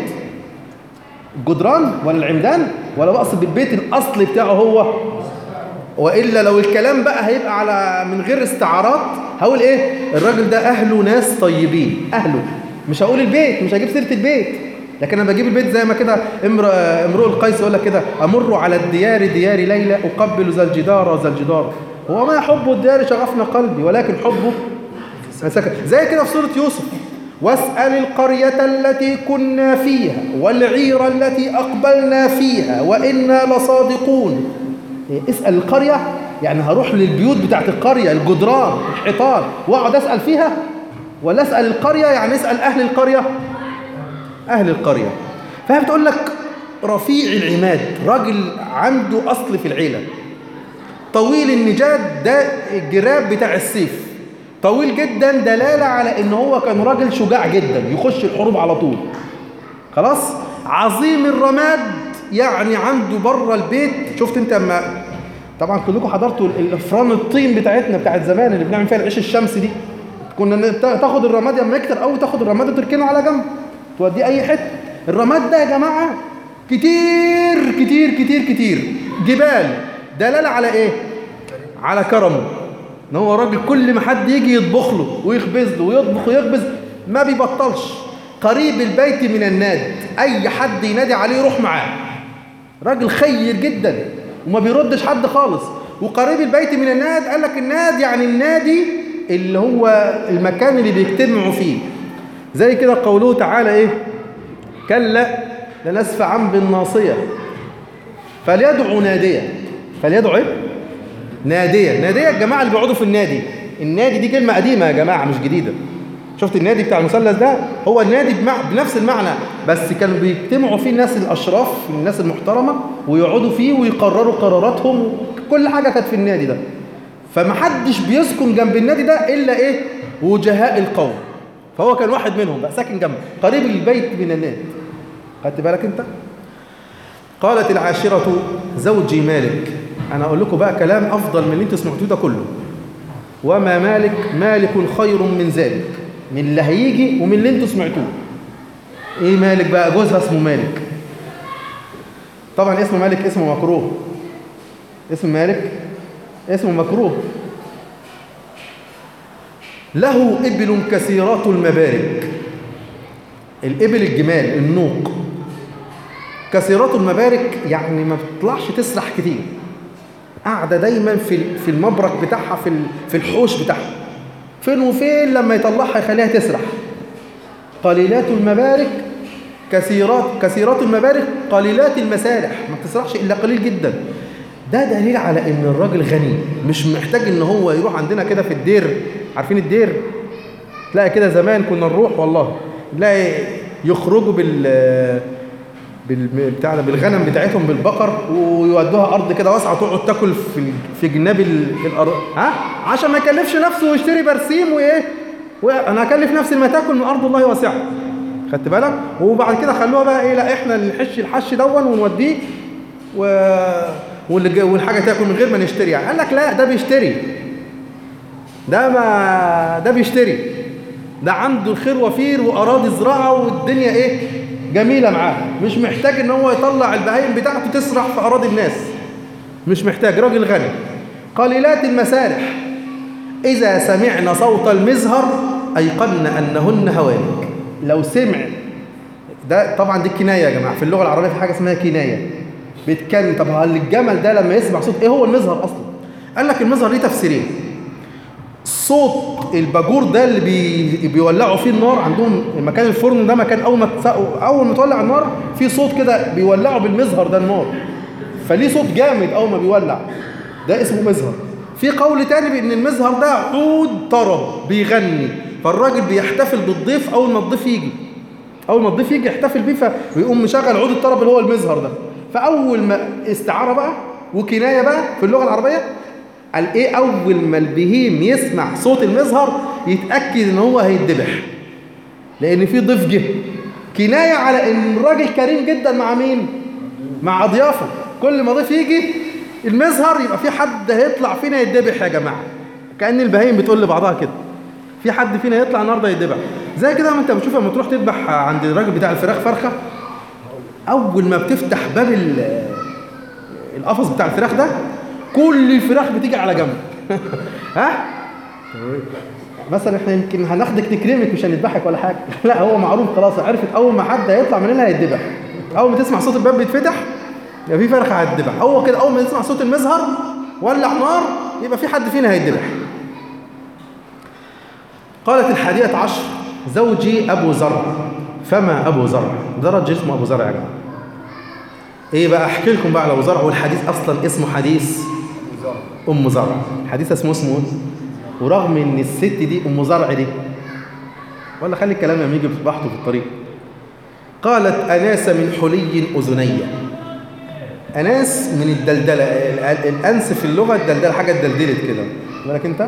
Speaker 1: الجدران ولا العمدان، ولا بقصد بالبيت الأصل بتاعه هو؟ وإلا لو الكلام بقى هيبقى على من غير استعارات هقول إيه؟ الراجل ده أهله ناس طيبين، أهله. مش هقول البيت، مش هجيب سيرة البيت، لكن أنا بجيب البيت زي ما كده امرؤ القيس يقول لك كده: أمر على الديار ديار ليلى أقبل ذا الجدار ذا الجدار، هو ما حب الديار شغفنا قلبي ولكن حبه سكن. زي كده في سورة يوسف: واسأل القرية التي كنا فيها والعير التي أقبلنا فيها وإنا لصادقون. اسأل القرية يعني هروح للبيوت بتاعت القرية، الجدران الحيطان، واقعد أسأل فيها، ولا أسأل القرية يعني اسأل أهل القرية، أهل القرية. فهي بتقول لك رفيع العماد، راجل عنده أصل في العيلة. طويل النجاد، ده الجراب بتاع السيف، طويل جدا، دلالة على إن هو كان راجل شجاع جدا يخش الحروب على طول. خلاص. عظيم الرماد يعني عنده بره البيت. شفت انت اما طبعا كلكم حضرتوا الافران الطين بتاعتنا بتاعت زمان اللي بنعمل فيها العيش الشمس دي، كنا تاخد الرماد لما يكتر قوي، تاخد الرماد وتركنه على جنب توديه اي حته. الرماد ده يا جماعه كتير كتير كتير كتير، جبال، دلاله على ايه؟ على كرمه، ان هو راجل كل ما حد يجي يطبخ له ويخبز له ويطبخ ويخبز ما بيبطلش. قريب البيت من الناد، اي حد ينادي عليه يروح معاه، راجل خير جدا وما بيردش حد خالص. وقريب البيت من الناد، قال لك الناد يعني النادي اللي هو المكان اللي بيجتمعوا فيه. زي كده قوله تعالى ايه؟ كلا لنسفعا بالناصية فليدعو نادية. فليدعو ايه؟ نادية. نادية يا جماعة اللي بيقعدوا في النادي. النادي دي كلمة قديمة يا جماعة مش جديدة. شفت النادي بتاع المثلث ده؟ هو النادي بنفس المعنى، بس كانوا بيجتمعوا فيه الناس الأشراف، الناس المحترمة، ويقعدوا فيه ويقرروا قراراتهم، كل حاجة كانت في النادي ده. فمحدش بيسكن جنب النادي ده إلا إيه؟ وجهاء القوم. فهو كان واحد منهم بقى ساكن جنبه، قريب البيت من النادي. خدت بالك أنت؟ قالت العاشرة: زوجي مالك. أنا أقول لكم بقى كلام أفضل من اللي أنتوا سمعتوه ده كله. وما مالك، مالك خير من ذلك، من اللي هيجي ومن اللي انتوا سمعتوه. ايه مالك بقى؟ جوزها اسمه مالك. طبعا اسمه مالك اسمه مكروه، اسم مالك اسمه مكروه. له إبل كثيرات المبارك. الإبل الجمال النوق، كثيرات المبارك يعني ما بتطلعش تسرح كتير، قاعدة دايما في المبرك بتاعها، في الحوش بتاعها، فين وفين لما يطلعها يخليها تسرح. قليلات المبارك، كثيرات المبارك قليلات المسارح، ما بتسرحش إلا قليل جدا. ده دليل على إن الراجل غني، مش محتاج إن هو يروح. عندنا كده في الدير، عارفين الدير؟ تلاقي كده زمان كنا نروح والله تلاقي يخرجوا بالغنم بتاعتهم بالبقر ويودوها ارض كده واسعه تقعد تاكل في جناب الارض، عشان ما يكلفش نفسه ويشتري برسيم وايه، وانا هكلف نفسي لما تاكل من ارض الله واسعه. خدت بالك؟ وبعد كده خلوها بقى ايه، لا احنا اللي نحش الحش دون ونوديه والحاجه تاكل من غير ما نشتري. قال لك لا، ده بيشتري، ده بيشتري، ده عنده الخير وفير واراضي زراعه والدنيا ايه جميلة معاه، مش محتاج ان هو يطلع البهايم بتاعته تسرح في اراضي الناس، مش محتاج، راجل غني. قليلات المسارح اذا سمعن صوت المزهر ايقن انهن هوالك. لو سمع ده، طبعا دي الكنايه يا جماعه، في اللغه العربيه في حاجه اسمها كنايه، بيتكلم. طب هل الجمل ده لما يسمع صوت، ايه هو المزهر اصلا؟ قال لك المزهر ليه تفسيرين. صوت الباجور ده اللي بيولعوا فيه النار عندهم، مكان الفرن ده مكان اول ما تولع النار في صوت كده بيولعوا بالمزهر ده النار، فليه صوت جامد اول ما بيولع، ده اسمه مزهر. في قول تاني بان المزهر ده عود طرب بيغني، فالراجل بيحتفل بالضيف اول ما الضيف يجي، اول ما الضيف يجي يحتفل بيه فيقوم مشغل عود الطرب اللي هو المزهر ده. فاول ما استعاره بقى وكنايه بقى في اللغه العربيه، قال ايه؟ اول ما البهيم يسمع صوت المزهر يتاكد ان هو هيتذبح لان في ضيف جه. كنايه على ان الراجل كريم جدا مع مين؟ مع اضيافه. كل ما ضيف يجي المزهر يبقى في حد هيطلع فينا يتذبح يا جماعه، كأن البهايم بتقول لبعضها كده في حد فينا يطلع النهارده يتذبح. زي كده ما انت بتشوف لما تروح تذبح عند الراجل بتاع الفراخ فرخه، اول ما بتفتح باب القفص بتاع الفراخ ده كل الفراخ بتيجي على جنب. ها مثلا احنا يمكن هناخدك نكرمك مش هنذبحك ولا حاجه، لا هو معروف خلاص، عرفت اول ما حد هيطلع مننا هيتذبح. اول ما تسمع صوت الباب بيتفتح يبقى في فرخه هتذبح. هو كده اول ما تسمع صوت المزهر ولع نار يبقى في حد فينا هيتذبح. قالت 11: زوجي ابو زرع. فما ابو زرع؟ ده راجل اسمه ابو زرع يا جماعه. ايه بقى؟ احكي لكم بقى على ابو زرع. والحديث اصلا اسمه حديث ام زرع، الحديث اسمه ورغم ان الست دي ام زرع دي، ولا خلي الكلام لما يجي بحثه في الطريق. قالت: اناس من حلي اذني. اناس من الدلدله، الانس في اللغه الدلدله، حاجه اتدلدلت كده بالك انت.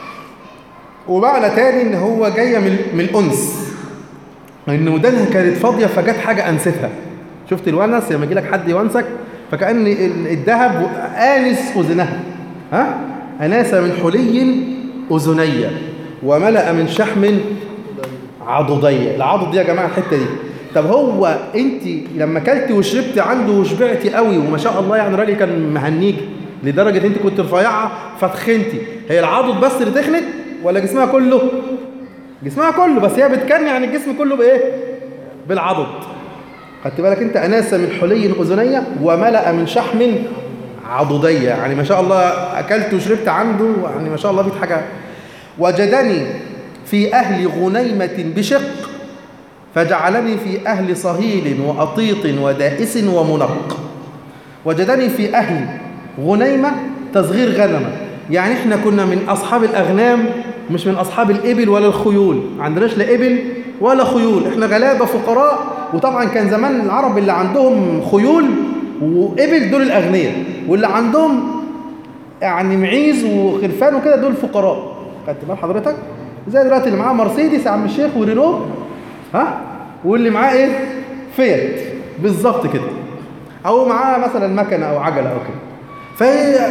Speaker 1: ومعنى تاني ان هو جايه من الانس، ان ودانها كانت فاضيه فجت حاجه انستها. شفت الونس لما يجي لك حد يونسك، فكأن الذهب آنس أذنها. ها؟ أناس من حلي أذني وملأ من شحم عضدي. العضد دي يا جماعة الحتة دي. طب هو أنت لما كلتي وشربتي عنده وشبعتي قوي وما شاء الله، يعني الراجل كان مهنيك لدرجة أنت كنت رفيعة فتخنتي، هي العضد بس اللي تخنت ولا جسمها كله؟ جسمها كله، بس هي بتكن يعني الجسم كله بإيه؟ بالعضد. خدت بالك انت؟ اناس من حلي اذني وملأ من شحم عضدي، يعني ما شاء الله اكلت وشربت عنده، يعني ما شاء الله بيت حاجه. وجدني في اهل غنيمه بشق فجعلني في اهل صهيل واطيط ودائس ومنق. وجدني في اهل غنيمه تصغير غنمه، يعني احنا كنا من اصحاب الاغنام مش من اصحاب الابل ولا الخيول، ما عندناش لا ابل ولا خيول، احنا غلابه فقراء. وطبعا كان زمان العرب اللي عندهم خيول وابل دول الاغنياء، واللي عندهم يعني معيز وخرفان وكده دول فقراء. خدت بال حضرتك؟ زي دلوقتي اللي معاه مرسيدس يا عم الشيخ ورينو، ها، واللي معاه ايه؟ فيات، بالظبط كده، او معاه مثلا مكنه او عجله او كده. فهي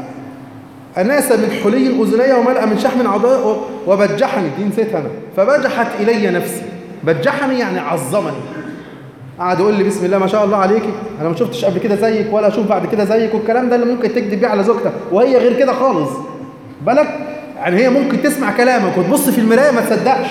Speaker 1: أناس من حلي الأذنية وملأ من شحم عضاء وبجحني، دي نسيتها أنا، فبجحت إلي نفسي. بجحني يعني عظمني، قعد يقول لي بسم الله ما شاء الله عليكي، أنا ما شفتش قبل كده زيك ولا أشوف بعد كده زيك، والكلام ده اللي ممكن تكذب بيه على زوجتك، وهي غير كده خالص. بالك يعني هي ممكن تسمع كلامك وتبص في المراية ما تصدقش،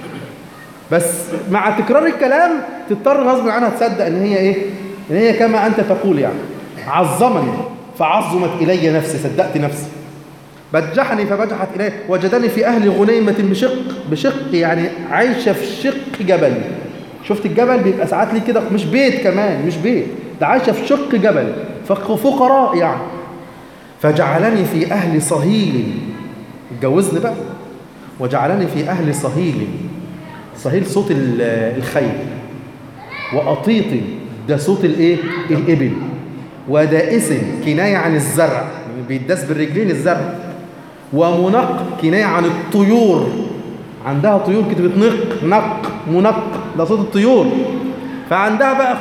Speaker 1: بس مع تكرار الكلام تضطر غصب عنها تصدق إن هي إيه؟ إن هي كما أنت تقول، يعني عظمني فعظمت إلي نفسي، صدقت نفسي. بجحني فبجحت إليه. وجدني في أهل غنيمة بشق يعني عايشة في شق جبل. شفت الجبل بيبقى ساعات ليه كده، مش بيت كمان، مش بيت ده، عايشة في شق جبل، فقراء يعني. فجعلني في أهل صهيل، اتجوزني بقى، وجعلني في أهل صهيل. صهيل صوت الخيل، وأطيط ده صوت الايه؟ الإبل. ودائس كناية عن الزرع، بيداس بالرجلين الزرع. ومنق كناية عن الطيور، عندها طيور كده بتنق، نق منق ده صوت الطيور. فعندها بقى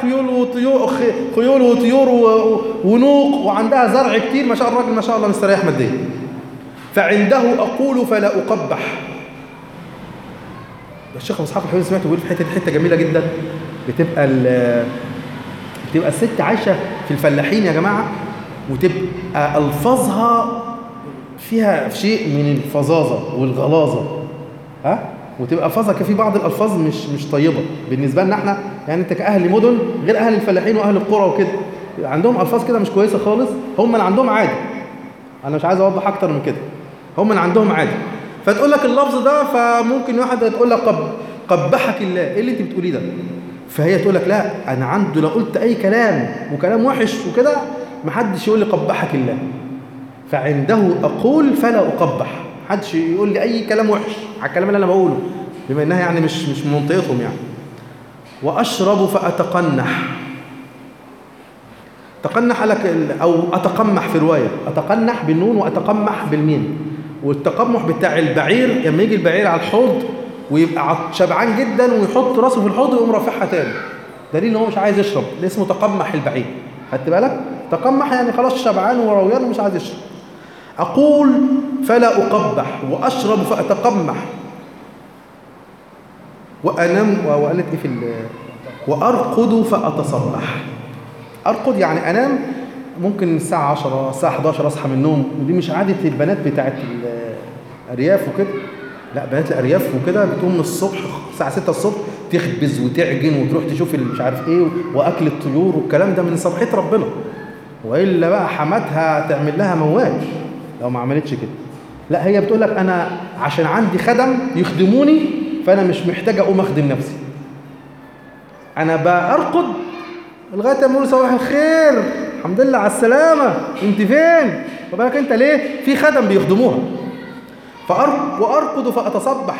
Speaker 1: خيول وطيور ونوق، وعندها زرع كتير، ما شاء الله الراجل ما شاء الله مستريح ماديا. فعنده أقول فلا أقبح. الشيخ أبو إسحاق الحويني سمعته بيقول في حتة جميلة جدا، بتبقى الست عايشة في الفلاحين يا جماعة، وتبقى ألفاظها فيها شيء من الفظاظة والغلاظة، ها؟ وتبقى ألفاظها في بعض الألفاظ مش طيبة بالنسبة لنا احنا، يعني انت كأهل مدن غير أهل الفلاحين وأهل القرى وكده، عندهم ألفاظ كده مش كويسة خالص، هم اللي عندهم عادي. أنا مش عايز أوضح أكتر من كده، هم اللي عندهم عادي. فتقول لك اللفظ ده، فممكن واحد تقول لك قبحك الله، إيه اللي أنت بتقوليه ده؟ فهي تقول لك لا، أنا عنده لو قلت أي كلام وكلام وحش وكده محدش يقول لي قبحك الله، فعنده أقول فلا أقبح، محدش يقول لي أي كلام وحش على الكلام اللي أنا بقوله، بما إنها يعني مش من منطقتهم يعني. وأشرب فأتقنح. تقنح لك أو أتقمح في رواية، أتقنح بالنون وأتقمح بالميم. والتقمح بتاع البعير لما يجي البعير على الحوض ويبقى شبعان جدا ويحط راسه في الحوض ويقوم رافعها تاني، دليل ان هو مش عايز يشرب، ده اسمه تقمح البعير. خدت بالك؟ تقمح يعني خلاص شبعان ورويان ومش عايز يشرب. أقول فلا أقبح، وأشرب فأتقمح، وأنام وقالت إيه وأرقد فأتصبح. أرقد يعني أنام، ممكن الساعة 10 الساعة 11 أصحى من النوم، ودي مش عادة البنات بتاعت الأرياف وكده، لا بنات الأرياف وكده بتقوم من الصبح الساعة 6 الصبح تخبز وتعجن وتروح تشوف مش عارف إيه وأكل الطيور والكلام ده من صباحية ربنا، وإلا بقى حماتها تعمل لها موال لو ما عملتش كده. لا هي بتقول لك أنا عشان عندي خدم يخدموني فأنا مش محتاجة أقوم أخدم نفسي، أنا بأرقد لغاية ما يقولوا صباح الخير الحمد لله على السلامة انت فين؟ وبالك انت ليه؟ في خدم بيخدموها. وأرقد فأتصبح.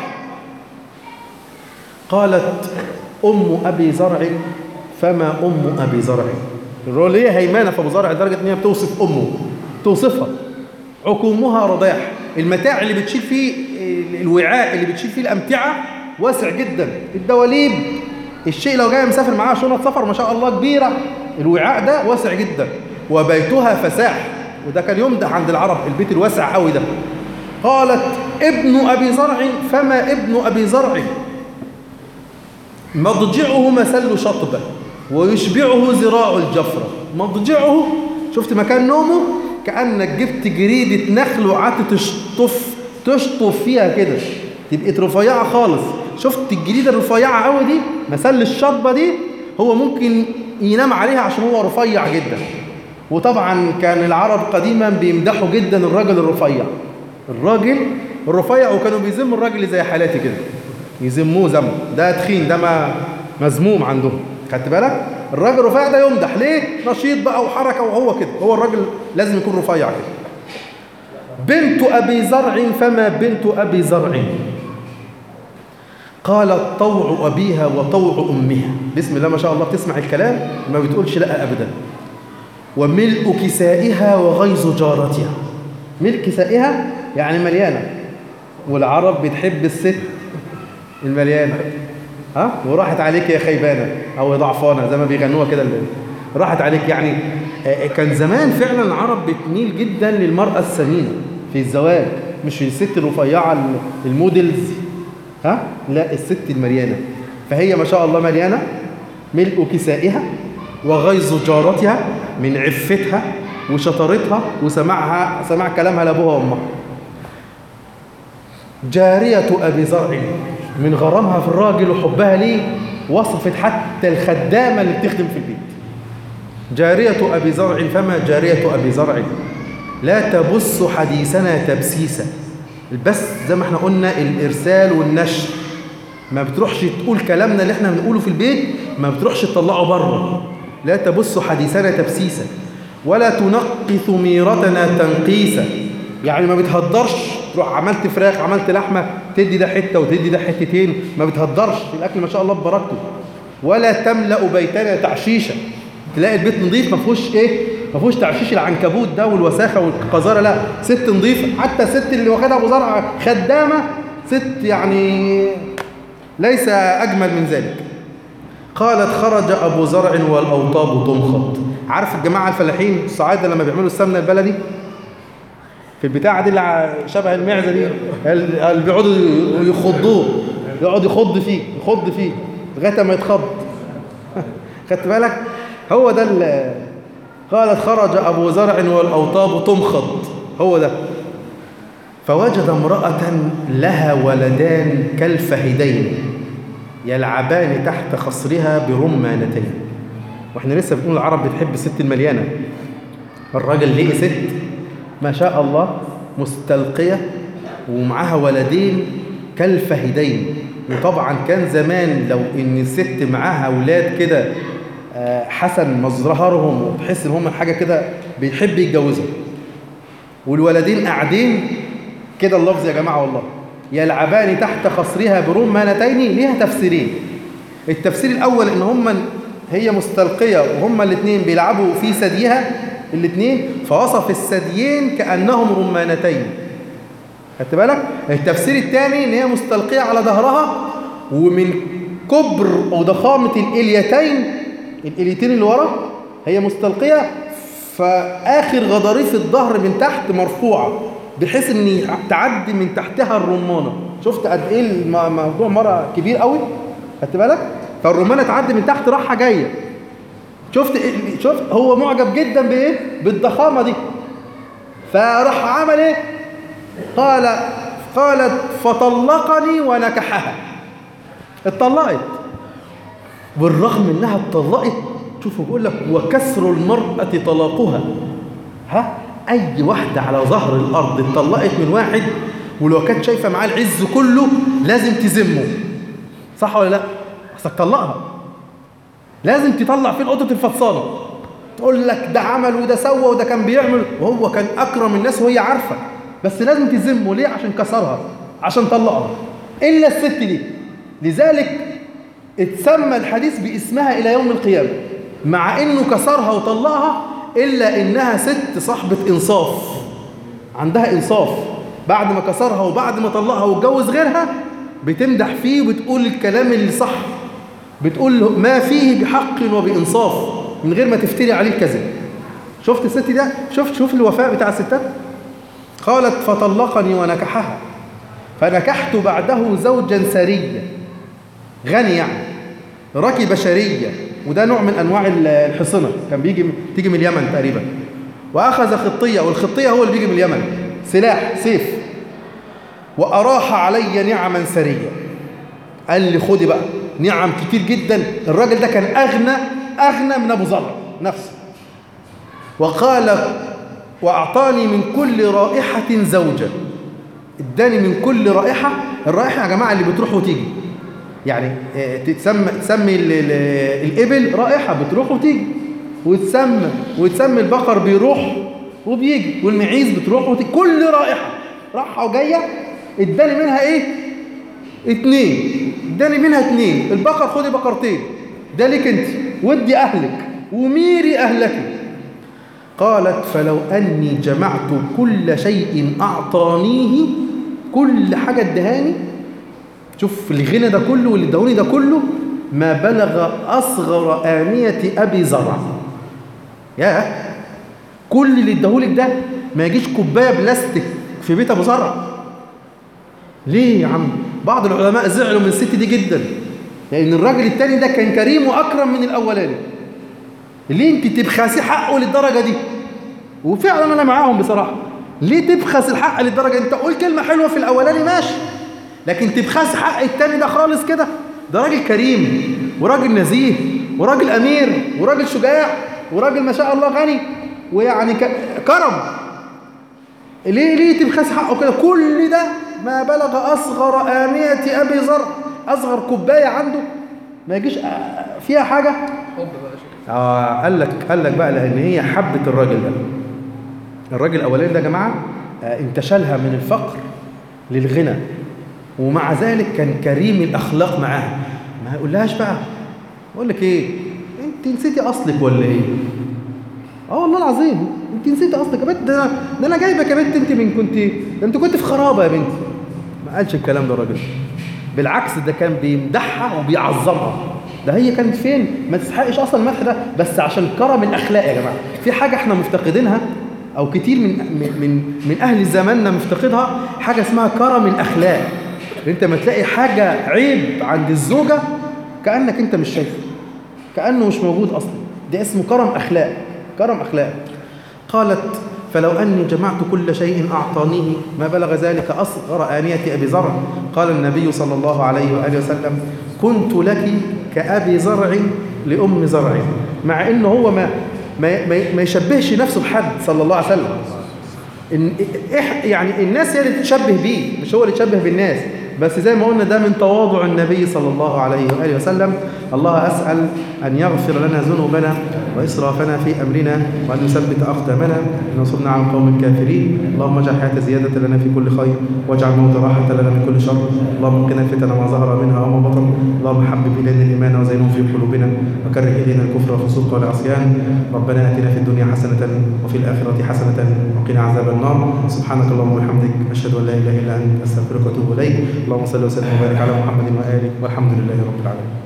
Speaker 1: قالت أم أبي زرع فما أم أبي زرع. الرولية هيمانة في أبو زرع لدرجة إن هي بتوصف أمه، توصفها عكومها رضاح، المتاع اللي بتشيل فيه الوعاء اللي بتشيل فيه الأمتعة واسع جدا، الدواليب الشيء لو جاي مسافر معاه شنط سفر ما شاء الله كبيرة، الوعاء ده واسع جدا. وبيتها فساح، وده كان يمدح عند العرب البيت الواسع قوي ده. قالت ابن أبي زرع فما ابن أبي زرع، مضجعه مسل شطبة ويشبعه ذراع الجفرة. مضجعه، شفت مكان نومه كأنك جبت جريدة نخل وقعدت تشطف فيها كده تبقى رفيعة خالص. شفت الجريدة الرفيعة قوي دي مسل الشطبة دي، هو ممكن ينام عليها عشان هو رفيع جدا. وطبعا كان العرب قديما بيمدحوا جدا الراجل الرفيع، الراجل الرفيع، وكانوا بيذموا الراجل زي حالاتي كده، يذموه ذم، ده تخين، ده مذموم عندهم. خدت بالك؟ الراجل الرفيع ده يمدح ليه؟ نشيط بقى وحركه، وهو كده، هو الراجل لازم يكون رفيع كده. بنت أبي زرع فما بنت أبي زرع. قالت طوع أبيها وطوع أمها. بسم الله ما شاء الله، بتسمع الكلام ما بتقولش لا أبدا. وملء كسائها وغيظ جارتها. ملء كسائها يعني مليانة، والعرب بتحب الست المليانة، ها؟ وراحت عليك يا خيبانة أو يا ضعفانة زي ما بيغنوها كده، راحت عليك يعني. كان زمان فعلا العرب بتميل جدا للمرأة السمينة في الزواج، مش الست الرفيعة المودلز، ها؟ لا الست المليانة. فهي ما شاء الله مليانة، ملء كسائها وغيظ جارتها، من عفتها وشطارتها وسماع كلامها لأبوها وأمها. جارية أبي زرع، من غرامها في الراجل وحبها ليه وصفت حتى الخدامة اللي بتخدم في البيت. جارية أبي زرع فما جارية أبي زرع لا تبث حديثنا تبسيسا. البث زي ما احنا قلنا الإرسال والنشر، ما بتروحش تقول كلامنا اللي احنا بنقوله في البيت ما بتروحش تطلعه بره. لا تبث حديثنا تبسيسا ولا تنقص ميرتنا تنقيسا، يعني ما بتهدرش، تروح عملت فراخ عملت لحمة تدي ده حتة وتدي ده حتتين، ما بتهدرش الأكل ما شاء الله ببركته. ولا تملأ بيتنا تعشيشا، تلاقي البيت نظيف ما فيهوش ايه، ما فيهوش تعشيش العنكبوت ده والوساخة والقذارة، لا ست نظيفة. حتى الست اللي واخدها أبو زرع خدامة ست يعني ليس أجمل من ذلك. قالت خرج أبو زرع والأوطاب تنخط. عارف الجماعة الفلاحين الصعايدة لما بيعملوا السمنة البلدي في البتاعة دي اللي شبه المعزة دي، اللي بيقعدوا يخضوه، يقعد يخض فيه لغاية ما يتخض، خدت بالك؟ هو ده قالت خرج أبو زرع والأوطاب تمخض، هو ده. فوجد امرأة لها ولدان كالفهدين يلعبان تحت خصرها برمانتين. واحنا لسه بنقول العرب بتحب الست المليانة. الراجل لقي ست ما شاء الله مستلقية ومعها ولدين كالفهدين. وطبعا كان زمان لو ان الست معاها اولاد كده حسن مظهرهم وتحس ان هم حاجه كده بيحب يتجوزها، والولدين قاعدين كده، اللفظ يا جماعه والله، يلعبان تحت خصرها برمانتين. ليها تفسيرين. التفسير الاول ان هي مستلقيه وهم الاثنين بيلعبوا في ثديها الاثنين، فوصف الثديين كانهم رمانتين. خدت بالك؟ التفسير الثاني ان هي مستلقيه على ظهرها، ومن كبر او ضخامه الاليتين اللي ورا هي مستلقيه، فاخر غضاريف الظهر من تحت مرفوعه بحيث ان تعدي من تحتها الرمانه. شفت قد ايه الموضوع مره كبير قوي؟ خدت بالك؟ فالرمانه تعدي من تحت راحه جايه. شفت هو معجب جدا بايه؟ بالضخامه دي. فراح عمل ايه؟ قالت فطلقني ونكحها. اتطلقت. بالرغم انها اتطلقت، شوفوا بيقول لك وكسر المرأة طلاقها. اي واحدة على ظهر الارض اتطلقت من واحد ولو كانت شايفة معاه العز كله لازم تذمه، صح ولا لا؟ اصلك طلقها لازم تطلع فيه القطط الفطسانة، تقول لك ده عمل وده سوى وده كان بيعمل، وهو كان اكرم الناس وهي عارفة، بس لازم تذمه. ليه؟ عشان كسرها، عشان طلقها. إلا الست دي. لذلك اتسمى الحديث باسمها إلى يوم القيامة، مع إنه كسرها وطلقها، إلا إنها ست صاحبة إنصاف، عندها إنصاف. بعد ما كسرها وبعد ما طلقها واتجوز غيرها بتمدح فيه وبتقول الكلام اللي صح، بتقول له ما فيه بحق وبإنصاف من غير ما تفتري عليه الكذب. شفت الست ده؟ شوف الوفاء بتاع الستات. قالت فطلقني ونكحها فنكحت بعده زوجا سريا، غني يعني، ركب شرية، وده نوع من أنواع الحصنة، كان تيجي من اليمن تقريبا، وأخذ خطية، والخطية هو اللي بيجي من اليمن، سلاح سيف، وأراح علي نعما سرية. قال لي خدي بقى نعم كتير جدا. الراجل ده كان أغنى من أبو زرع نفسه. وقال وأعطاني من كل رائحة زوجا، اداني من كل رائحة. الرائحة يا جماعة اللي بتروح وتيجي، يعني تسمي الإبل رائحة بتروح وتيجي، وتسمي البقر بيروح وبيجي، والمعيز بتروح وتيجي، كل رائحة راحة وجاية. اداني منها ايه؟ 2. اداني منها 2. البقر خدي بقرتين، ده ليك انت، ودي أهلك وميري أهلك. قالت فلو أني جمعت كل شيء أعطانيه، كل حاجة ادهاني، شوف الغنى ده كله واللي ادهوني ده كله، ما بلغ أصغر آنية أبي زرع. يا كل اللي ادهولك ده ما يجيش كوباية بلاستيك في بيت أبو زرع. ليه يا عم؟ بعض العلماء زعلوا من الست دي جدا، لأن الراجل التاني ده كان كريم وأكرم من الأولاني. ليه انت تبخسي حقه للدرجة دي؟ وفعلا أنا معاهم بصراحة. ليه تبخس الحق للدرجة؟ انت قول كلمة حلوة في الأولاني ماشي، لكن تبخس حق التاني ده خالص كده؟ ده راجل كريم وراجل نزيه وراجل أمير وراجل شجاع وراجل ما شاء الله غني ويعني كرم. ليه تبخس حقه كده؟ كل ده ما بلغ أصغر آنية أبي زرع، أصغر كوباية عنده ما يجيش فيها حاجة. قال لك بقى لأن هي حبت الراجل ده. الراجل الأولاني ده يا جماعة انتشلها من الفقر للغنى، ومع ذلك كان كريم الأخلاق معاها. ما يقولهاش بقى أقول لك إيه، أنت نسيتي أصلك ولا إيه؟ والله العظيم أنت نسيتي أصلك يا بنت، ده أنا جايبك يا بنت، أنت كنت في خرابة يا بنتي. ما قالش الكلام ده الراجل، بالعكس ده كان بيمدحها وبيعظمها. ده هي كانت فين؟ ما تستحقش أصلا المدح ده، بس عشان كرم الأخلاق يا جماعة. في حاجة إحنا مفتقدينها أو كتير من أهل زماننا مفتقدها، حاجة اسمها كرم الأخلاق. أنت ما تلاقي حاجة عيب عند الزوجة كأنك أنت مش شايفه. كأنه مش موجود أصلا. ده اسمه كرم أخلاق، كرم أخلاق. قالت فلو أني جمعت كل شيء أعطانيه ما بلغ ذلك أصغر آنية أبي زرع. قال النبي صلى الله عليه وآله وسلم كنت لك كأبي زرع لأم زرع، مع إنه هو ما يشبهش نفسه بحد صلى الله عليه وسلم. يعني الناس هي اللي تشبه بيه، مش هو اللي يشبه بالناس. بس زي ما قلنا ده من تواضع النبي صلى الله عليه وآله وسلم. الله أسأل أن يغفر لنا ذنوبنا وإسرافنا في أمرنا، وأن يثبت أقدامنا، أن ينصرنا على القوم الكافرين. اللهم اجعل الحياة زيادة لنا في كل خير، واجعل الموت راحة لنا من كل شر. اللهم قنا الفتن ما ظهر منها وما بطن. اللهم حبب إلينا الإيمان وزينه في قلوبنا، وكره إلينا الكفر والفسوق والعصيان. ربنا آتنا في الدنيا حسنة وفي الآخرة حسنة وقنا عذاب النار. سبحانك اللهم وبحمدك، أشهد أن لا إله إلا أنت، أستغفرك وأتوب إليك. اللهم صل وسلم وبارك على محمد وآله، والحمد لله رب العالمين.